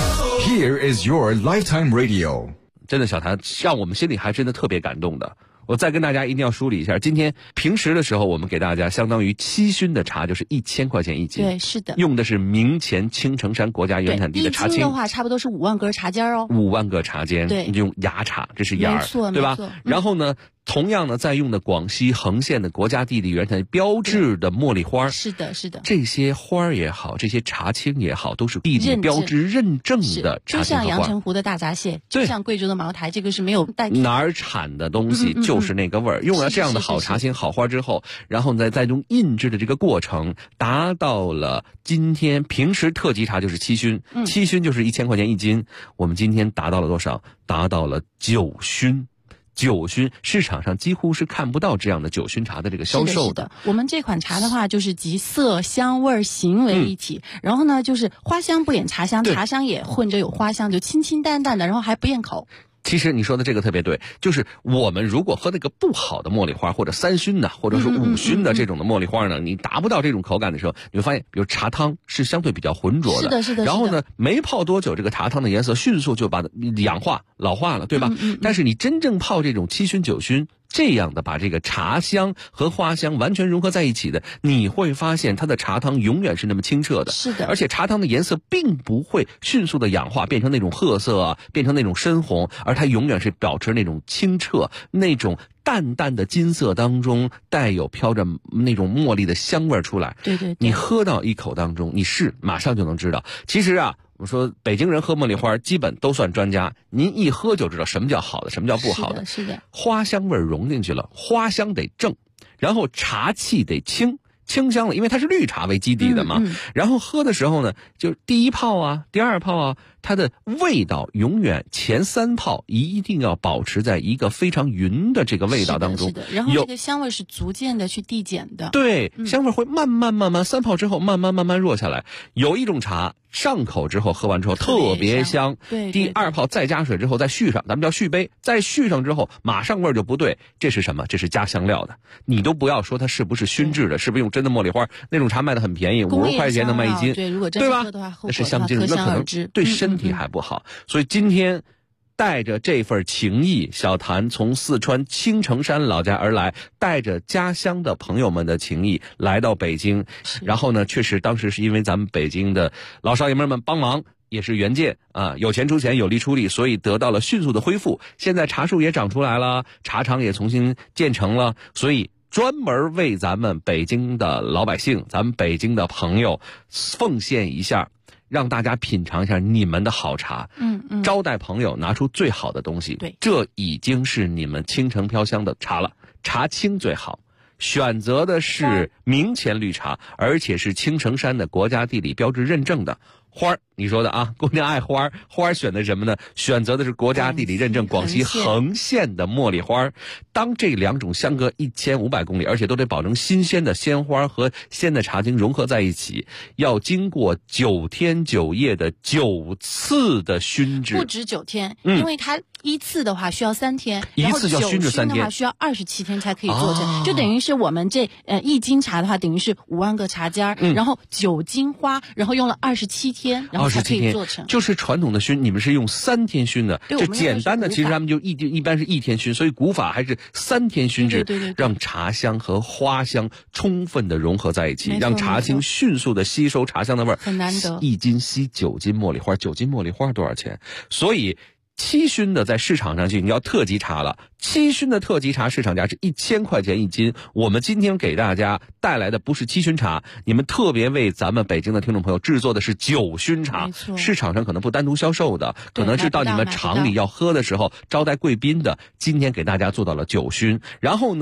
Here is your lifetime radio。 真的，小谭让我们心里还真的特别感动的。我再跟大家一定要梳理一下，今天平时的时候，我们给大家相当于7熏的茶，就是1000块钱一斤。 对，是的。 用的是明前青城山国家原产地的茶青。 一斤的话，差不多是5万根茶尖哦。 5万个茶尖， 对， 用芽茶，这是芽， 没错， 对吧？然后呢，同样呢，在用的广西横县的国家地理原产地标志的茉莉花。 是的，是的。 这些花儿也好，这些茶青也好，都是地理标志认证的茶青和花。 就像阳澄湖的大闸蟹，就像贵州的茅台，这个是没有代替。 哪儿产的东西就是那个味儿。用了这样的好茶青、好花之后，然后再用印制的这个过程，达到了今天平时特级茶就是7熏，7熏就是1000块钱一斤。我们今天达到了多少？达到了9熏。9熏市场上几乎是看不到这样的9熏茶的这个销售的。 我们这款茶的话，就是集色、香味、形为一体。然后呢，就是花香不掩茶香，茶香也混着有花香，就清清淡淡的，然后还不厌口。 其实你说的这个特别对，就是我们如果喝那个不好的茉莉花，或者3熏的，或者是5熏的这种的茉莉花呢，你达不到这种口感的时候，你会发现，比如茶汤是相对比较浑浊的， 是的，是的。 然后呢，没泡多久，这个茶汤的颜色迅速就把它氧化、老化了，对吧？但是你真正泡这种7熏、9熏。这样的把这个茶香和花香完全融合在一起的，你会发现它的茶汤永远是那么清澈的。 是的， 而且茶汤的颜色并不会迅速的氧化变成那种褐色啊，变成那种深红，而它永远是保持那种清澈，那种淡淡的金色当中带有飘着那种茉莉的香味出来。 对对， 你喝到一口当中，你马上就能知道。其实啊，我说北京人喝茉莉花基本都算专家，您一喝就知道什么叫好的，什么叫不好的。 是的， 花香味融进去了，花香得正，然后茶气得清香了，因为它是绿茶为基底的嘛。然后喝的时候呢，就第一泡啊，第二泡啊，它的味道永远前3泡一定要保持在一个非常匀的这个味道当中。 是的，然后这个香味是逐渐的去递减的。 对，香味会慢慢3泡之后慢慢弱下来。有一种茶上口之后喝完之后特别香， 对， 第2泡再加水之后再续上，咱们叫续杯，再续上之后马上味儿就不对。这是什么？这是加香料的。你都不要说它是不是熏制的，是不是用真的茉莉花？那种茶卖的很便宜，50块钱能卖1斤， 对，如果真对吧？ 喝的话， 那是香精，那可能对身体还不好。所以今天带着这份情谊，小谭从四川青城山老家而来，带着家乡的朋友们的情谊来到北京。然后呢，确实当时是因为咱们北京的老少爷们帮忙，也是援建啊，有钱出钱，有力出力，所以得到了迅速的恢复。现在茶树也长出来了，茶厂也重新建成了，所以专门为咱们北京的老百姓，咱们北京的朋友奉献一下，让大家品尝一下你们的好茶。招待朋友拿出最好的东西。 对， 这已经是你们青城飘香的茶了。茶青最好，选择的是明前绿茶，而且是青城山的国家地理标志认证的。花儿，你说的啊，姑娘爱花儿，花儿选的什么呢？选择的是国家地理认证广西横县的茉莉花。当这2种相隔1500公里，而且都得保证新鲜的鲜花和鲜的茶精融合在一起，要经过9天9夜的9次的熏制， 不止9天，因为它一次的话需要3天， 一次就要熏制3天， 的话需要27天才可以做成，就等于是我们这1斤茶的话，等于是5万个茶尖，然后9斤花，然后用了27天，然后才可以做成。 就是传统的熏，你们是用3天熏的，就简单的其实他们就一般是1天熏，所以古法还是3天熏制， 对， 让茶香和花香充分的融合在一起，让茶青迅速的吸收茶香的味儿， 很难得。 1斤吸9斤茉莉花，9斤茉莉花多少钱？所以7熏的在市场上去，你要特级茶了。7熏的特级茶市场价是1000块钱1斤。我们今天给大家带来的不是7熏茶，你们特别为咱们北京的听众朋友制作的是9熏茶。市场上可能不单独销售的，可能是到你们厂里要喝的时候招待贵宾的。今天给大家做到了9熏，然后呢，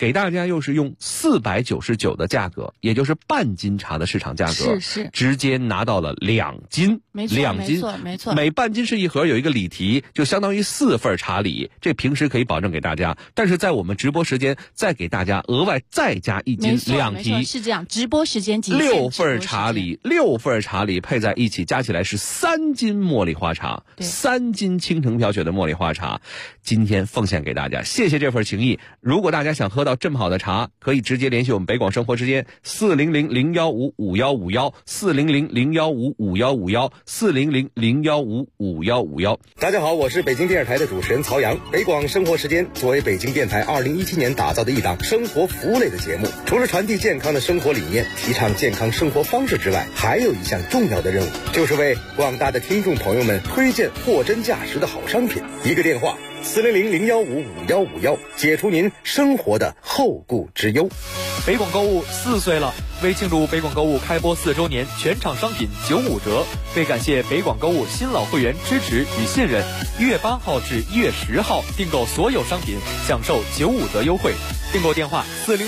给大家又是用499的价格，也就是半斤茶的市场价格， 是直接拿到了2斤， 没错，没错， 每半斤是一盒，有一个礼题，就相当于4份茶礼，这平时可以保证给大家，但是在我们直播时间再给大家额外再加1斤2提， 是这样，直播时间 6份茶礼，6份茶礼配在一起，加起来是3斤茉莉花茶，3斤倾城飘雪的茉莉花茶，今天奉献给大家，谢谢这份情谊。如果大家想喝到这么好的茶，可以直接联系我们北广生活时间400-015-5151，400-015-5151，400-015-5151。 大家好，我是北京电视台的主持人曹阳。北广生活时间作为北京电台2017年打造的一档生活服务类的节目，除了传递健康的生活理念，提倡健康生活方式之外，还有一项重要的任务，就是为广大的听众朋友们推荐货真价实的好商品。一个电话400-015-5151，解除您生活的后顾之忧。 北广购物4岁了，为庆祝北广购物开播4周年，全场商品95折。为感谢北广购物新老会员支持与信任，1月8号至1月10号订购所有商品享受95折优惠。订购电话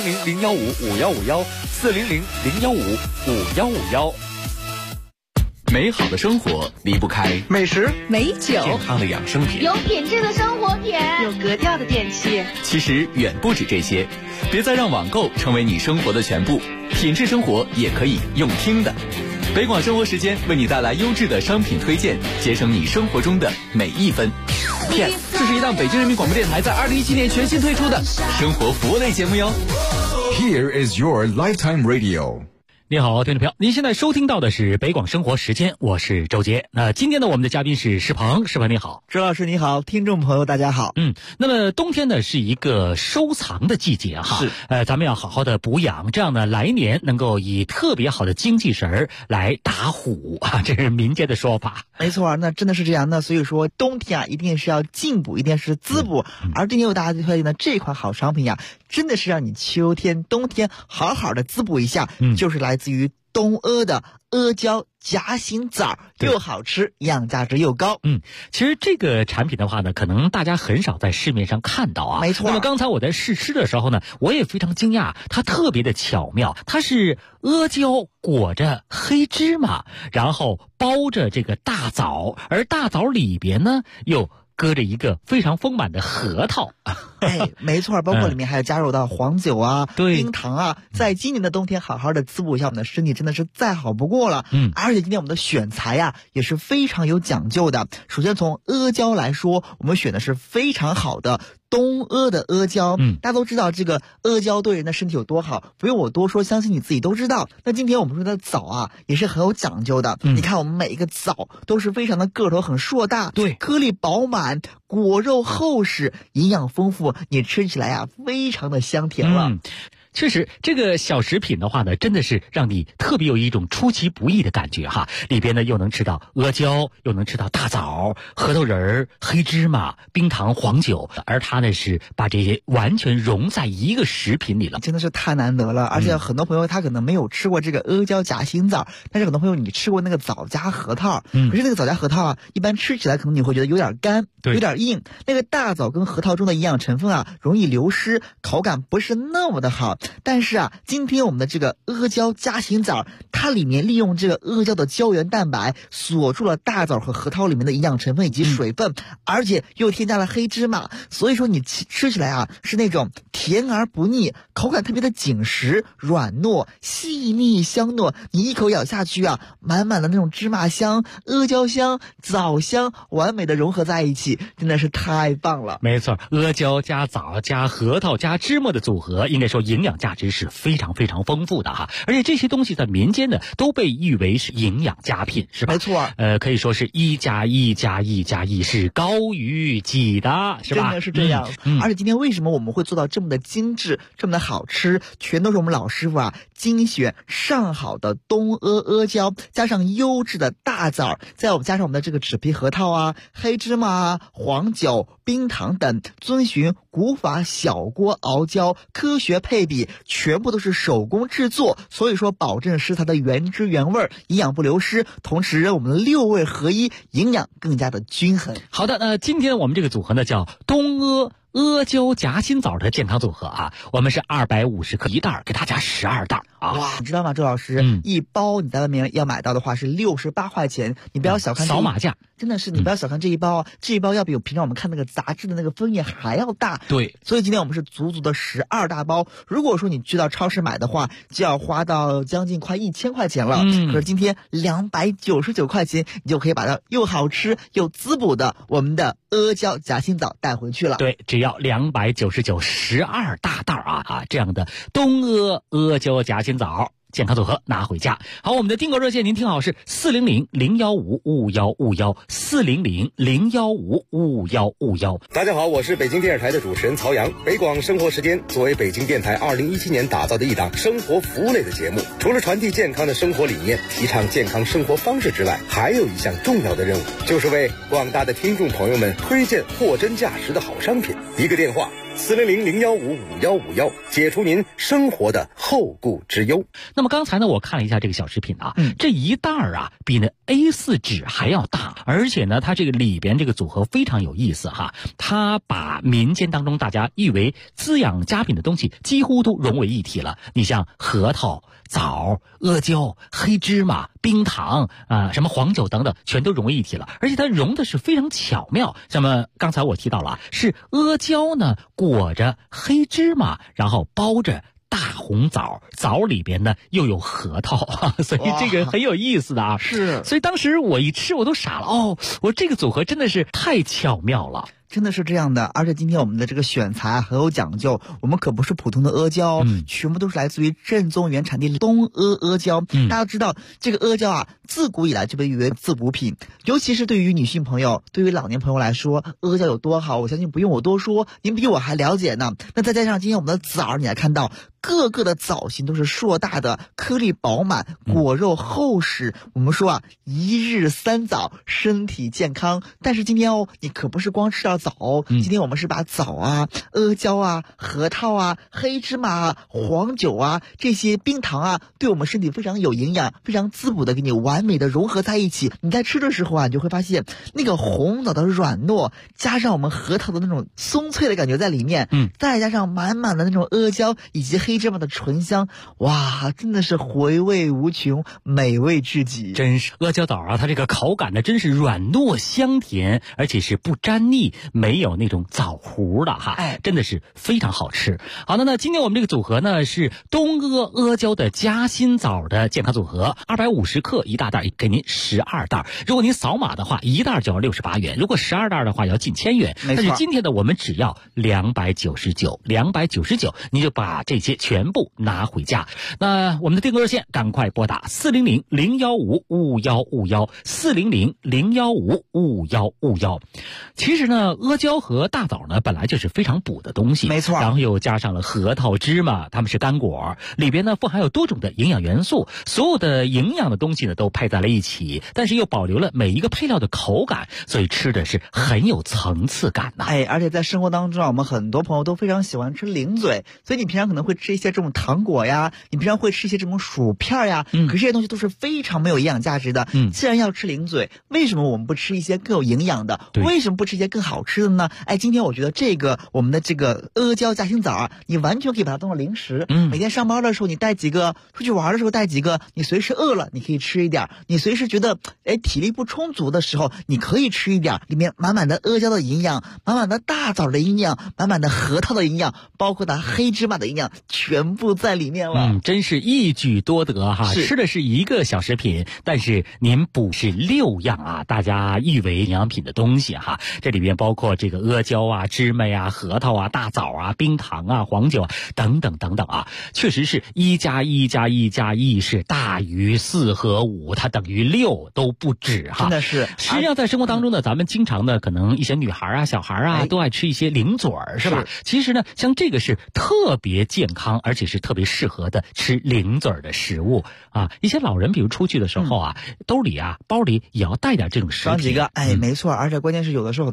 400-015-5151，400-015-5151。 美好的生活离不开美食、 美酒、 健康的养生品， 有品质的生活品， 有格调的电器。 其实远不止这些，别再让网购成为你生活的全部，品质生活也可以用听的。北广生活时间为你带来优质的商品推荐，节省你生活中的每一分。这是一档北京人民广播电台在2017年全新推出的生活服务类节目哟。 Here is your lifetime radio。 你好，听众朋友，您现在收听到的是北广生活时间，我是周杰。那今天呢，我们的嘉宾是石鹏，石鹏你好。 周老师你好，听众朋友大家好。 那么冬天呢是一个收藏的季节哈， 是， 咱们要好好的补养，这样呢来年能够以特别好的精气神儿来打虎啊，这是民间的说法。 没错，那真的是这样的，所以说冬天啊，一定是要进补，一定是滋补。而今天为大家推荐的这款好商品呀，真的是让你秋天、冬天好好的滋补一下，就是来自于东阿的阿胶夹心枣，又好吃，营养价值又高。 其实这个产品的话呢，可能大家很少在市面上看到啊。 没错。 那么刚才我在试吃的时候呢，我也非常惊讶，它特别的巧妙，它是阿胶裹着黑芝麻，然后包着这个大枣，而大枣里边呢又搁着一个非常丰满的核桃。 没错，包括里面还有加入到黄酒啊、冰糖啊，在今年的冬天好好的滋补一下我们的身体，真的是再好不过了。而且今天我们的选材啊也是非常有讲究的。首先从阿胶来说，我们选的是非常好的东阿的阿胶。大家都知道这个阿胶对人的身体有多好，不用我多说，相信你自己都知道。那今天我们说的枣啊也是很有讲究的。你看我们每一个枣都是非常的个头很硕大，对，颗粒饱满，果肉厚实，营养丰富，你吃起来啊非常的香甜了。 确实，这个小食品的话呢，真的是让你特别有一种出其不意的感觉哈。里边呢又能吃到阿胶，又能吃到大枣、核桃仁儿、黑芝麻、冰糖、黄酒，而它呢是把这些完全融在一个食品里了， 真的是太难得了。而且很多朋友他可能没有吃过这个阿胶夹心枣，但是很多朋友你吃过那个枣夹核桃，可是那个枣夹核桃啊，一般吃起来可能你会觉得有点干，有点硬。那个大枣跟核桃中的营养成分啊容易流失，口感不是那么的好。但是啊，今天我们的这个阿胶夹心枣，它里面利用这个阿胶的胶原蛋白锁住了大枣和核桃里面的营养成分以及水分，而且又添加了黑芝麻，所以说你吃起来啊是那种甜而不腻，口感特别的紧实、软糯、细腻香糯，你一口咬下去啊，满满的那种芝麻香、阿胶香、枣香完美的融合在一起，真的是太棒了。 没错，阿胶加枣加核桃加芝麻的组合，应该说营养价值是非常非常丰富的哈。而且这些东西在民间呢都被誉为是营养佳品，是吧？ 没错， 可以说是1+1+1+1是高于几的，是吧？ 真的是这样。而且今天为什么我们会做到这么的精致，这么的好吃，全都是我们老师傅啊精选上好的东阿阿胶，加上优质的大枣，再我们加上我们的这个纸皮核桃啊、黑芝麻啊、黄酒、冰糖等，遵循古法小锅熬胶，科学配比，全部都是手工制作，所以说保证食材的原汁原味，营养不流失，同时我们的6味合一，营养更加的均衡。 好的，今天我们这个组合呢叫东阿阿胶夹心枣的健康组合啊，我们是250克一袋，给大家12袋啊。 哇，你知道吗，周老师，一包你在外面要买到的话是68块钱，你不要小看扫码价， 真的是你不要小看这一包，这一包要比平常我们看那个杂志的那个分页还要大。 对， 所以今天我们是足足的12大包。如果说你去到超市买的话，就要花到将近快1000块钱了。可是今天299块钱，你就可以把它又好吃又滋补的我们的阿胶夹心枣带回去了。 对，只要299，12大袋啊，这样的东阿胶夹心枣健康组合拿回家。好，我们的订购热线您听好，是400-015-5515，400-015-5515。 大家好，我是北京电视台的主持人曹阳。北广生活时间作为北京电台2017年打造的一档生活服务类的节目，除了传递健康的生活理念，提倡健康生活方式之外，还有一项重要的任务，就是为广大的听众朋友们推荐货真价实的好商品。一个电话400-015-5151，解除您生活的后顾之忧。 那么刚才呢，我看了一下这个小视频啊，这一袋啊比那 A4 纸还要大，而且呢，它这个里边这个组合非常有意思哈，它把民间当中大家誉为滋养佳品的东西几乎都融为一体了。你像核桃、枣、阿胶、黑芝麻、冰糖什么黄酒等等，全都融为一体了，而且它融的是非常巧妙。那么刚才我提到了，是阿胶呢裹着黑芝麻，然后包着大红枣，枣里边呢又有核桃，所以这个很有意思的啊。 是， 所以当时我一吃我都傻了，我这个组合真的是太巧妙了。 真的是这样的，而且今天我们的这个选材很有讲究，我们可不是普通的阿胶，全部都是来自于正宗原产地东阿胶。大家知道这个阿胶啊，自古以来就被誉为滋补品，尤其是对于女性朋友、对于老年朋友来说，阿胶有多好，我相信不用我多说，您比我还了解呢。那再加上今天我们的枣，你来看到各个的枣形都是硕大的，颗粒饱满，果肉厚实。我们说啊，一日3枣，身体健康。但是今天你可不是光吃到枣，今天我们是把枣啊、阿胶啊、核桃啊、黑芝麻啊、黄酒啊这些冰糖啊，对我们身体非常有营养、非常滋补的，给你完美的融合在一起。你在吃的时候啊，你就会发现那个红枣的软糯，加上我们核桃的那种松脆的感觉在里面，再加上满满的那种阿胶以及黑芝麻的醇香，哇，真的是回味无穷，美味至极。 真是阿胶枣啊，它这个口感呢，真是软糯香甜，而且是不沾腻，没有那种枣糊的哈，真的是非常好吃。好的，那今天我们这个组合呢是东阿胶的夹心枣的健康组合，250克一大袋，给您12袋。如果您扫码的话，一袋就要68元，如果12袋的话要近1000元。但是今天呢，我们只要299，您就把这些全部拿回家。那我们的订购热线赶快拨打400-015-5151，400-015-5151。其实呢，阿胶和大枣呢本来就是非常补的东西， 没错， 然后又加上了核桃、芝麻，它们是干果，里边呢富含有多种的营养元素，所有的营养的东西呢都配在了一起，但是又保留了每一个配料的口感，所以吃的是很有层次感的。 而且在生活当中啊，我们很多朋友都非常喜欢吃零嘴，所以你平常可能会吃一些这种糖果呀，你平常会吃一些这种薯片呀，可是这些东西都是非常没有营养价值的。既然要吃零嘴，为什么我们不吃一些更有营养的？为什么不吃一些更好吃的呢？今天我觉得我们的这个阿胶夹心枣啊，你完全可以把它当做零食。每天上班的时候你带几个，出去玩的时候带几个，你随时饿了你可以吃一点，你随时觉得体力不充足的时候你可以吃一点，里面满满的阿胶的营养，满满的大枣的营养，满满的核桃的营养，包括它黑芝麻的营养，全部在里面了。 真是一举多得哈！吃的是一个小食品，但是您补是6样啊，大家誉为营养品的东西哈。这里边包括这个阿胶啊、芝麻呀、核桃啊、大枣啊、冰糖啊、黄酒啊等等等等啊，确实是1+1+1+1是大于4和5，它等于6都不止哈。 真的是。 实际上在生活当中呢，咱们经常的可能一些女孩啊、小孩啊都爱吃一些零嘴儿，是吧？其实呢，像这个是特别健康，而且是特别适合的吃零嘴儿的食物啊。一些老人比如出去的时候啊，兜里啊、包里也要带点这种食品。 装几个，没错。而且关键是有的时候很多朋友会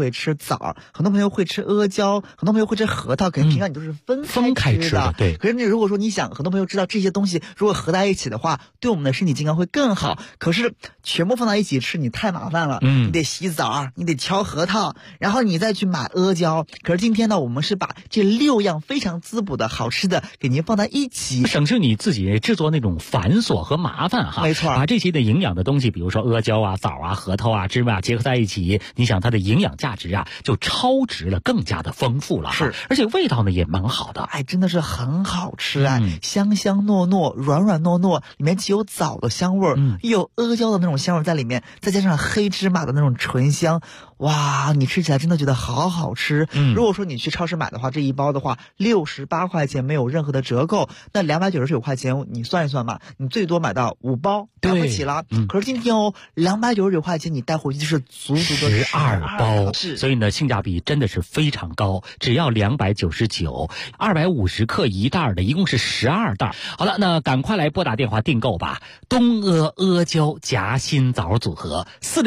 会吃枣，很多朋友会吃阿胶，很多朋友会吃核桃，可能平常你都是分开吃的。 对。 可是你如果说你想，很多朋友知道这些东西如果合在一起的话，对我们的身体健康会更好。可是全部放在一起吃，你太麻烦了。你得洗枣，你得敲核桃，然后你再去买阿胶。可是今天呢，我们是把这6样非常滋补的好吃的给您放在一起， 省去你自己制作那种繁琐和麻烦哈。 没错， 把这些的营养的东西，比如说阿胶啊、枣啊、核桃啊、芝麻结合在一起，你想它的营养价值啊就超值了，更加的丰富了。 是， 而且味道呢也蛮好的。 哎，真的是很好吃啊，香香糯糯，软软糯糯，里面既有枣的香味儿，又有阿胶的那种香味在里面，再加上黑芝麻的那种醇香。哇，你吃起来真的觉得好好吃。如果说你去超市买的话，这一包的话68块钱没有任何的折扣，那299块钱你算一算嘛，你最多买到5包了不起了。可是今天299块钱你带回去就是足足的 12包，所以呢性价比真的是非常高，只要299，250克一袋的，一共是12袋。好了，那赶快来拨打电话订购吧，东阿阿胶夹心枣组合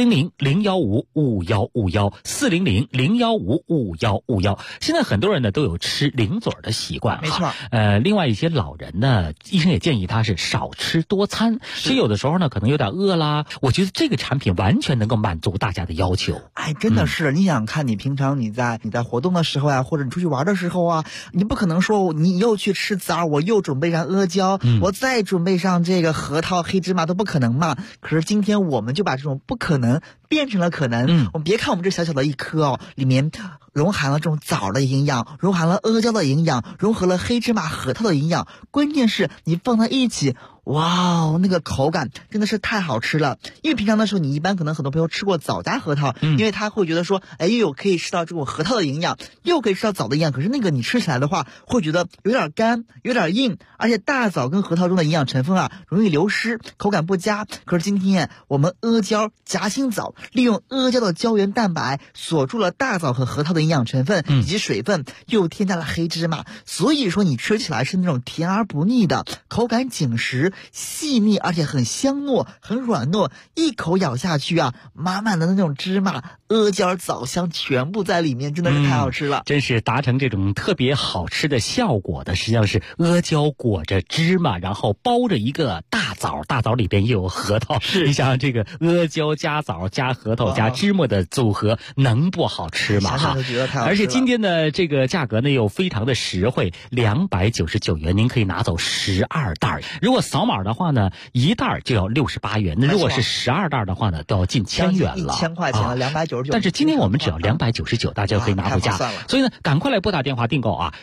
，400-015-5151，400-015-5151。现在很多人呢都有吃零嘴的习惯， 没错。 另外一些老人呢，医生也建议他是少吃多餐，所以有的时候呢可能有点饿啦。我觉得这个产品完全能够满足大家的要求。 哎，真的是，你想想看，你平常你在活动的时候啊，或者你出去玩的时候啊，你不可能说你又去吃枣，我又准备上阿胶，我再准备上这个核桃、黑芝麻，都不可能嘛。可是今天我们就把这种不可能变成了可能。我们别看我们这小小的一颗里面融含了这种枣的营养，融含了阿胶的营养，融合了黑芝麻、核桃的营养，关键是你放在一起，哇，那个口感真的是太好吃了。因为平常的时候你一般可能很多朋友吃过枣加核桃，因为他会觉得说，哎，又有可以吃到这种核桃的营养，又可以吃到枣的营养，可是那个你吃起来的话会觉得有点干，有点硬，而且大枣跟核桃中的营养成分啊容易流失，口感不佳。可是今天我们阿胶夹心枣利用阿胶的胶原蛋白锁住了大枣和核桃的营养成分以及水分，又添加了黑芝麻，所以说你吃起来是那种甜而不腻的，口感紧实细腻，而且很香糯，很软糯，一口咬下去啊，满满的那种芝麻、阿胶、枣香全部在里面，真的是太好吃了。 真是达成这种特别好吃的效果的，实际上是阿胶裹着芝麻，然后包着一个大枣，大枣里边又有核桃。你想想这个阿胶加枣加核桃加芝麻的组合，能不好吃吗？ 想想就觉得太好吃了。 而且今天的这个价格呢又非常的实惠，299元您可以拿走12袋。如果扫码的话呢，一袋就要68元，那如果是12袋的话呢，都要近1000元了 ，1000块钱了，299。 但是今天我们只要299，大家可以拿回家。所以呢，赶快来拨打电话订购啊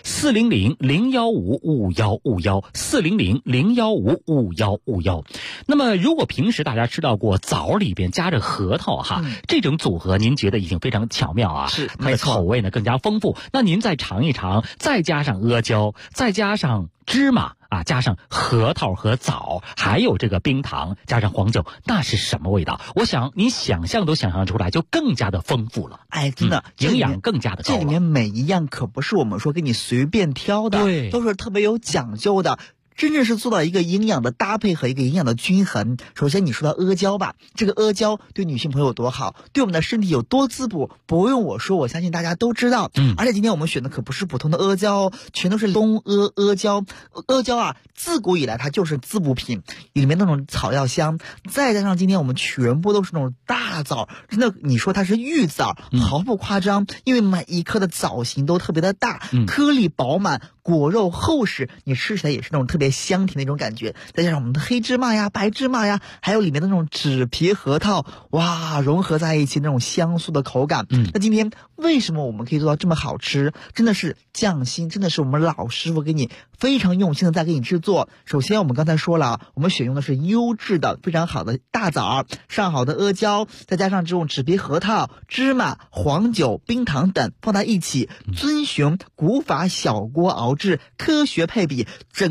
，400-015-5151，400-015-5151。那么如果平时大家吃到过枣里边加着核桃哈，这种组合您觉得已经非常巧妙啊， 是它的口味呢更加丰富。那您再尝一尝，再加上阿胶，再加上芝麻啊，加上核桃和枣，还有这个冰糖，加上黄酒，那是什么味道？我想你想象都想象出来，就更加的丰富了。 哎，真的， 营养更加的高了。 这里面每一样可不是我们说给你随便挑的， 对， 都是特别有讲究的。真正是做到一个营养的搭配和一个营养的均衡。首先你说到阿胶吧，这个阿胶对女性朋友有多好，对我们的身体有多滋补，不用我说，我相信大家都知道。而且今天我们选的可不是普通的阿胶哦，全都是东阿阿胶。阿胶啊，自古以来它就是滋补品，里面那种草药香，再加上今天我们全部都是那种大枣，真的你说它是玉枣，毫不夸张，因为每一颗的枣形都特别的大，颗粒饱满，果肉厚实，你吃起来也是那种特别香甜的一种感觉。再加上我们的黑芝麻呀、白芝麻呀，还有里面的那种纸皮核桃，哇，融合在一起那种香酥的口感。那今天为什么我们可以做到这么好吃？真的是匠心，真的是我们老师傅给你非常用心的在给你制作。首先我们刚才说了，我们选用的是优质的非常好的大枣，上好的阿胶，再加上这种纸皮核桃、芝麻、黄酒、冰糖等放在一起，遵循古法小锅熬制，科学配比，整个过程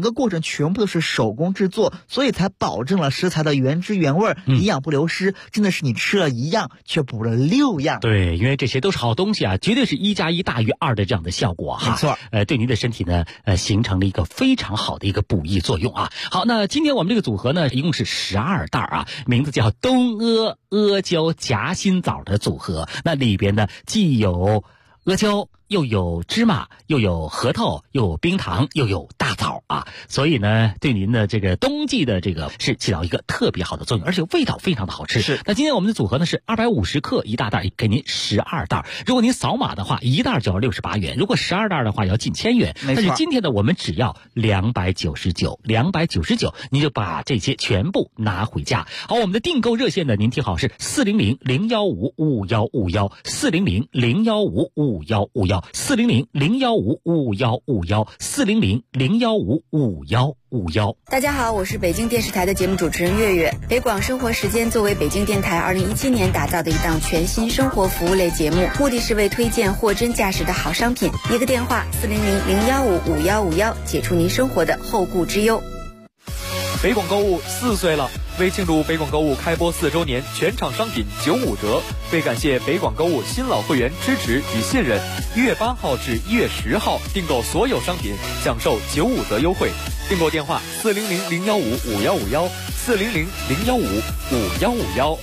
全部都是手工制作，所以才保证了食材的原汁原味，营养不流失。真的是你吃了1样却补了6样。 对，因为这些都是好东西啊，绝对是1+1大于2的这样的效果哈。 没错， 对您的身体呢，形成了一个非常好的一个补益作用啊。好，那今天我们这个组合呢，一共是12袋啊，名字叫东阿胶夹心枣的组合。那里边呢，既有阿胶，又有芝麻，又有核桃，又有冰糖，又有大枣啊，所以呢，对您的这个冬季的这个是起到一个特别好的作用，而且味道非常的好吃。 是。 那今天我们的组合呢是250克1大袋，给您12袋。如果您扫码的话，1袋就要68元；如果12袋的话，要近1000元。 没错。 但是今天呢，我们只要299，您就把这些全部拿回家。好，我们的订购热线呢，您听好是400-015-5151，400-015-5151，400-015-5151。 大家好，我是北京电视台的节目主持人月月。北广生活时间作为北京电台2017年打造的一档全新生活服务类节目，目的是为推荐货真价实的好商品。一个电话400-015-5151，解除您生活的后顾之忧。 北广购物4岁了，为庆祝北广购物开播4周年，全场商品95折。为感谢北广购物新老会员支持与信任，1月8号至1月10号订购所有商品享受95折优惠。订购电话400-015-5151，400-015-5151。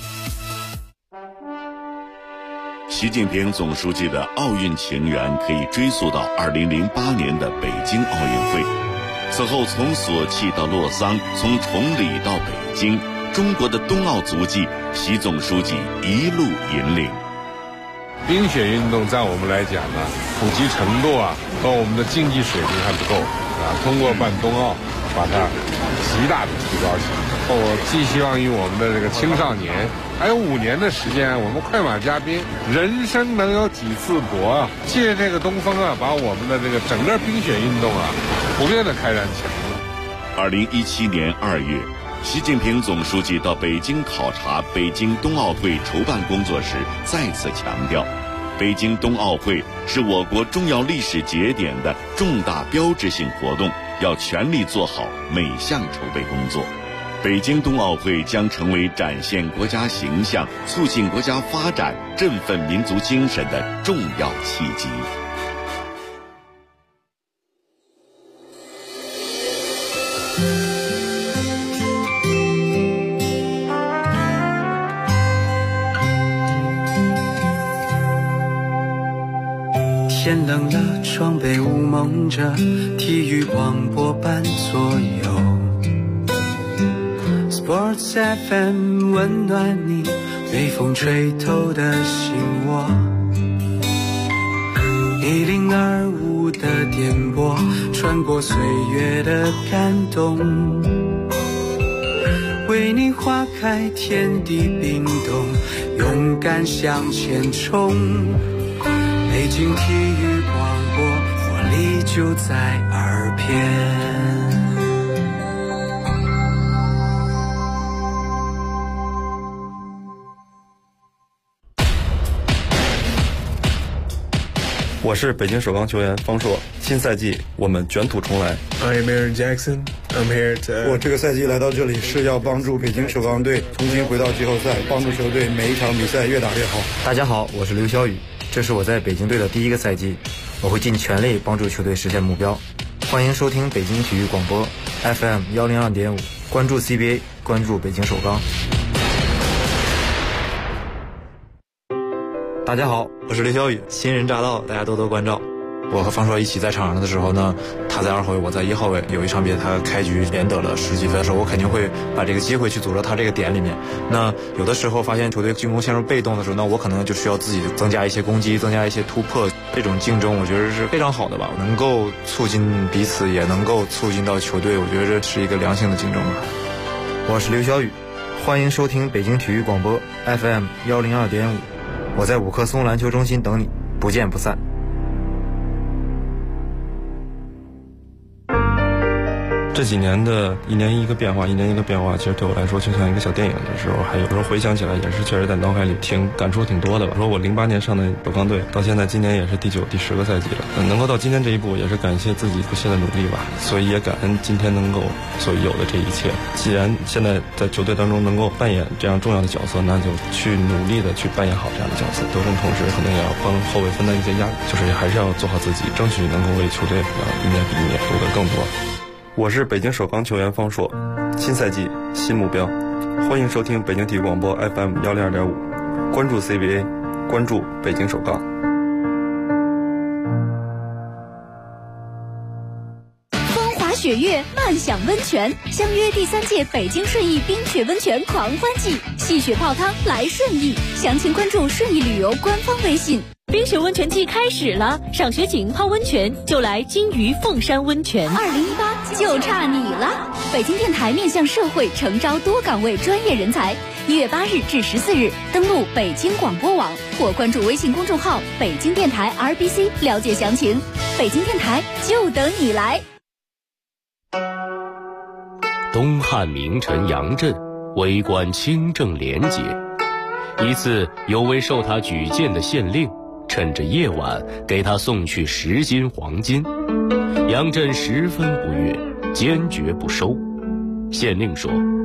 习近平总书记的奥运情缘可以追溯到2008年的北京奥运会。此后从索契到洛桑，从崇礼到北京，中国的冬奥足迹，习总书记一路引领。 冰雪运动在我们来讲呢，普及程度和我们的竞技水平还不够通过办冬奥，把它极大的提高起来。我寄希望于我们的这个青少年，还有5年的时间，我们快马加鞭，人生能有几次搏借这个东风把我们的这个整个冰雪运动普遍的开展起来。 2017年2月，习近平总书记到北京考察北京冬奥会筹办工作时，再次强调，北京冬奥会是我国重要历史节点的重大标志性活动，要全力做好每项筹备工作。北京冬奥会将成为展现国家形象、促进国家发展、振奋民族精神的重要契机。 天冷了，窗被雾蒙着，体育广播伴左右。Sports FM 温暖你被风吹透的心窝，1025的电波穿过岁月的感动，为你花开天地冰冻，勇敢向前冲。北京体育广播，活力就在耳边。 我是北京首钢球员方硕，新赛季我们卷土重来。 I'm Aaron Jackson. I'm here to. 我这个赛季来到这里是要帮助北京首钢队重新回到季后赛，帮助球队每一场比赛越打越好。 大家好，我是刘晓宇，这是我在北京队的第1个赛季，我会尽全力帮助球队实现目标。欢迎收听北京体育广播 FM 102.5，关注 CBA， 关注北京首钢。大家好，我是刘晓宇，新人乍到，大家多多关照。我和方硕一起在场上的时候呢，他在2号位，我在1号位。有一场比赛他开局连得了10几分的时候，我肯定会把这个机会去组织他这个点里面。那有的时候发现球队进攻陷入被动的时候，那我可能就需要自己增加一些攻击，增加一些突破。这种竞争我觉得是非常好的吧，能够促进彼此，也能够促进到球队，我觉得这是一个良性的竞争吧。我是刘晓宇，欢迎收听北京体育广播 FM 102.5，我在5棵松篮球中心等你，不见不散。 这几年的一年一个变化，其实对我来说就像一个小电影的时候，还有时候回想起来也是确实在脑海里感触挺多的吧。说我08年上的首钢队，到现在今年也是第9、第10个赛季了，能够到今天这一步，也是感谢自己不懈的努力吧。所以也感恩今天能够所有的这一切。既然现在在球队当中能够扮演这样重要的角色，那就去努力的去扮演好这样的角色。得胜同时，可能也要帮后卫分担一些压力，就是还是要做好自己，争取能够为球队一年比一年夺得更多。 我是北京首钢球员方硕，新赛季新目标，欢迎收听北京体育广播 FM 102.5，关注 CBA， 关注北京首钢。 风华雪月，漫享温泉，相约第3届北京顺义冰雪温泉狂欢季，戏雪泡汤来顺义，详情关注顺义旅游官方微信。 冰雪温泉季开始了，上学景泡温泉就来金鱼凤山温泉。 2018就差你了！北京电台面向社会诚招多岗位专业人才，1月8日至14日登录北京广播网或关注微信公众号北京电台 RBC 了解详情。北京电台就等你来。 东汉名臣杨震为官清正廉洁，一次有位受他举荐的县令趁着夜晚给他送去10斤黄金，杨震十分不悦，坚决不收。县令说：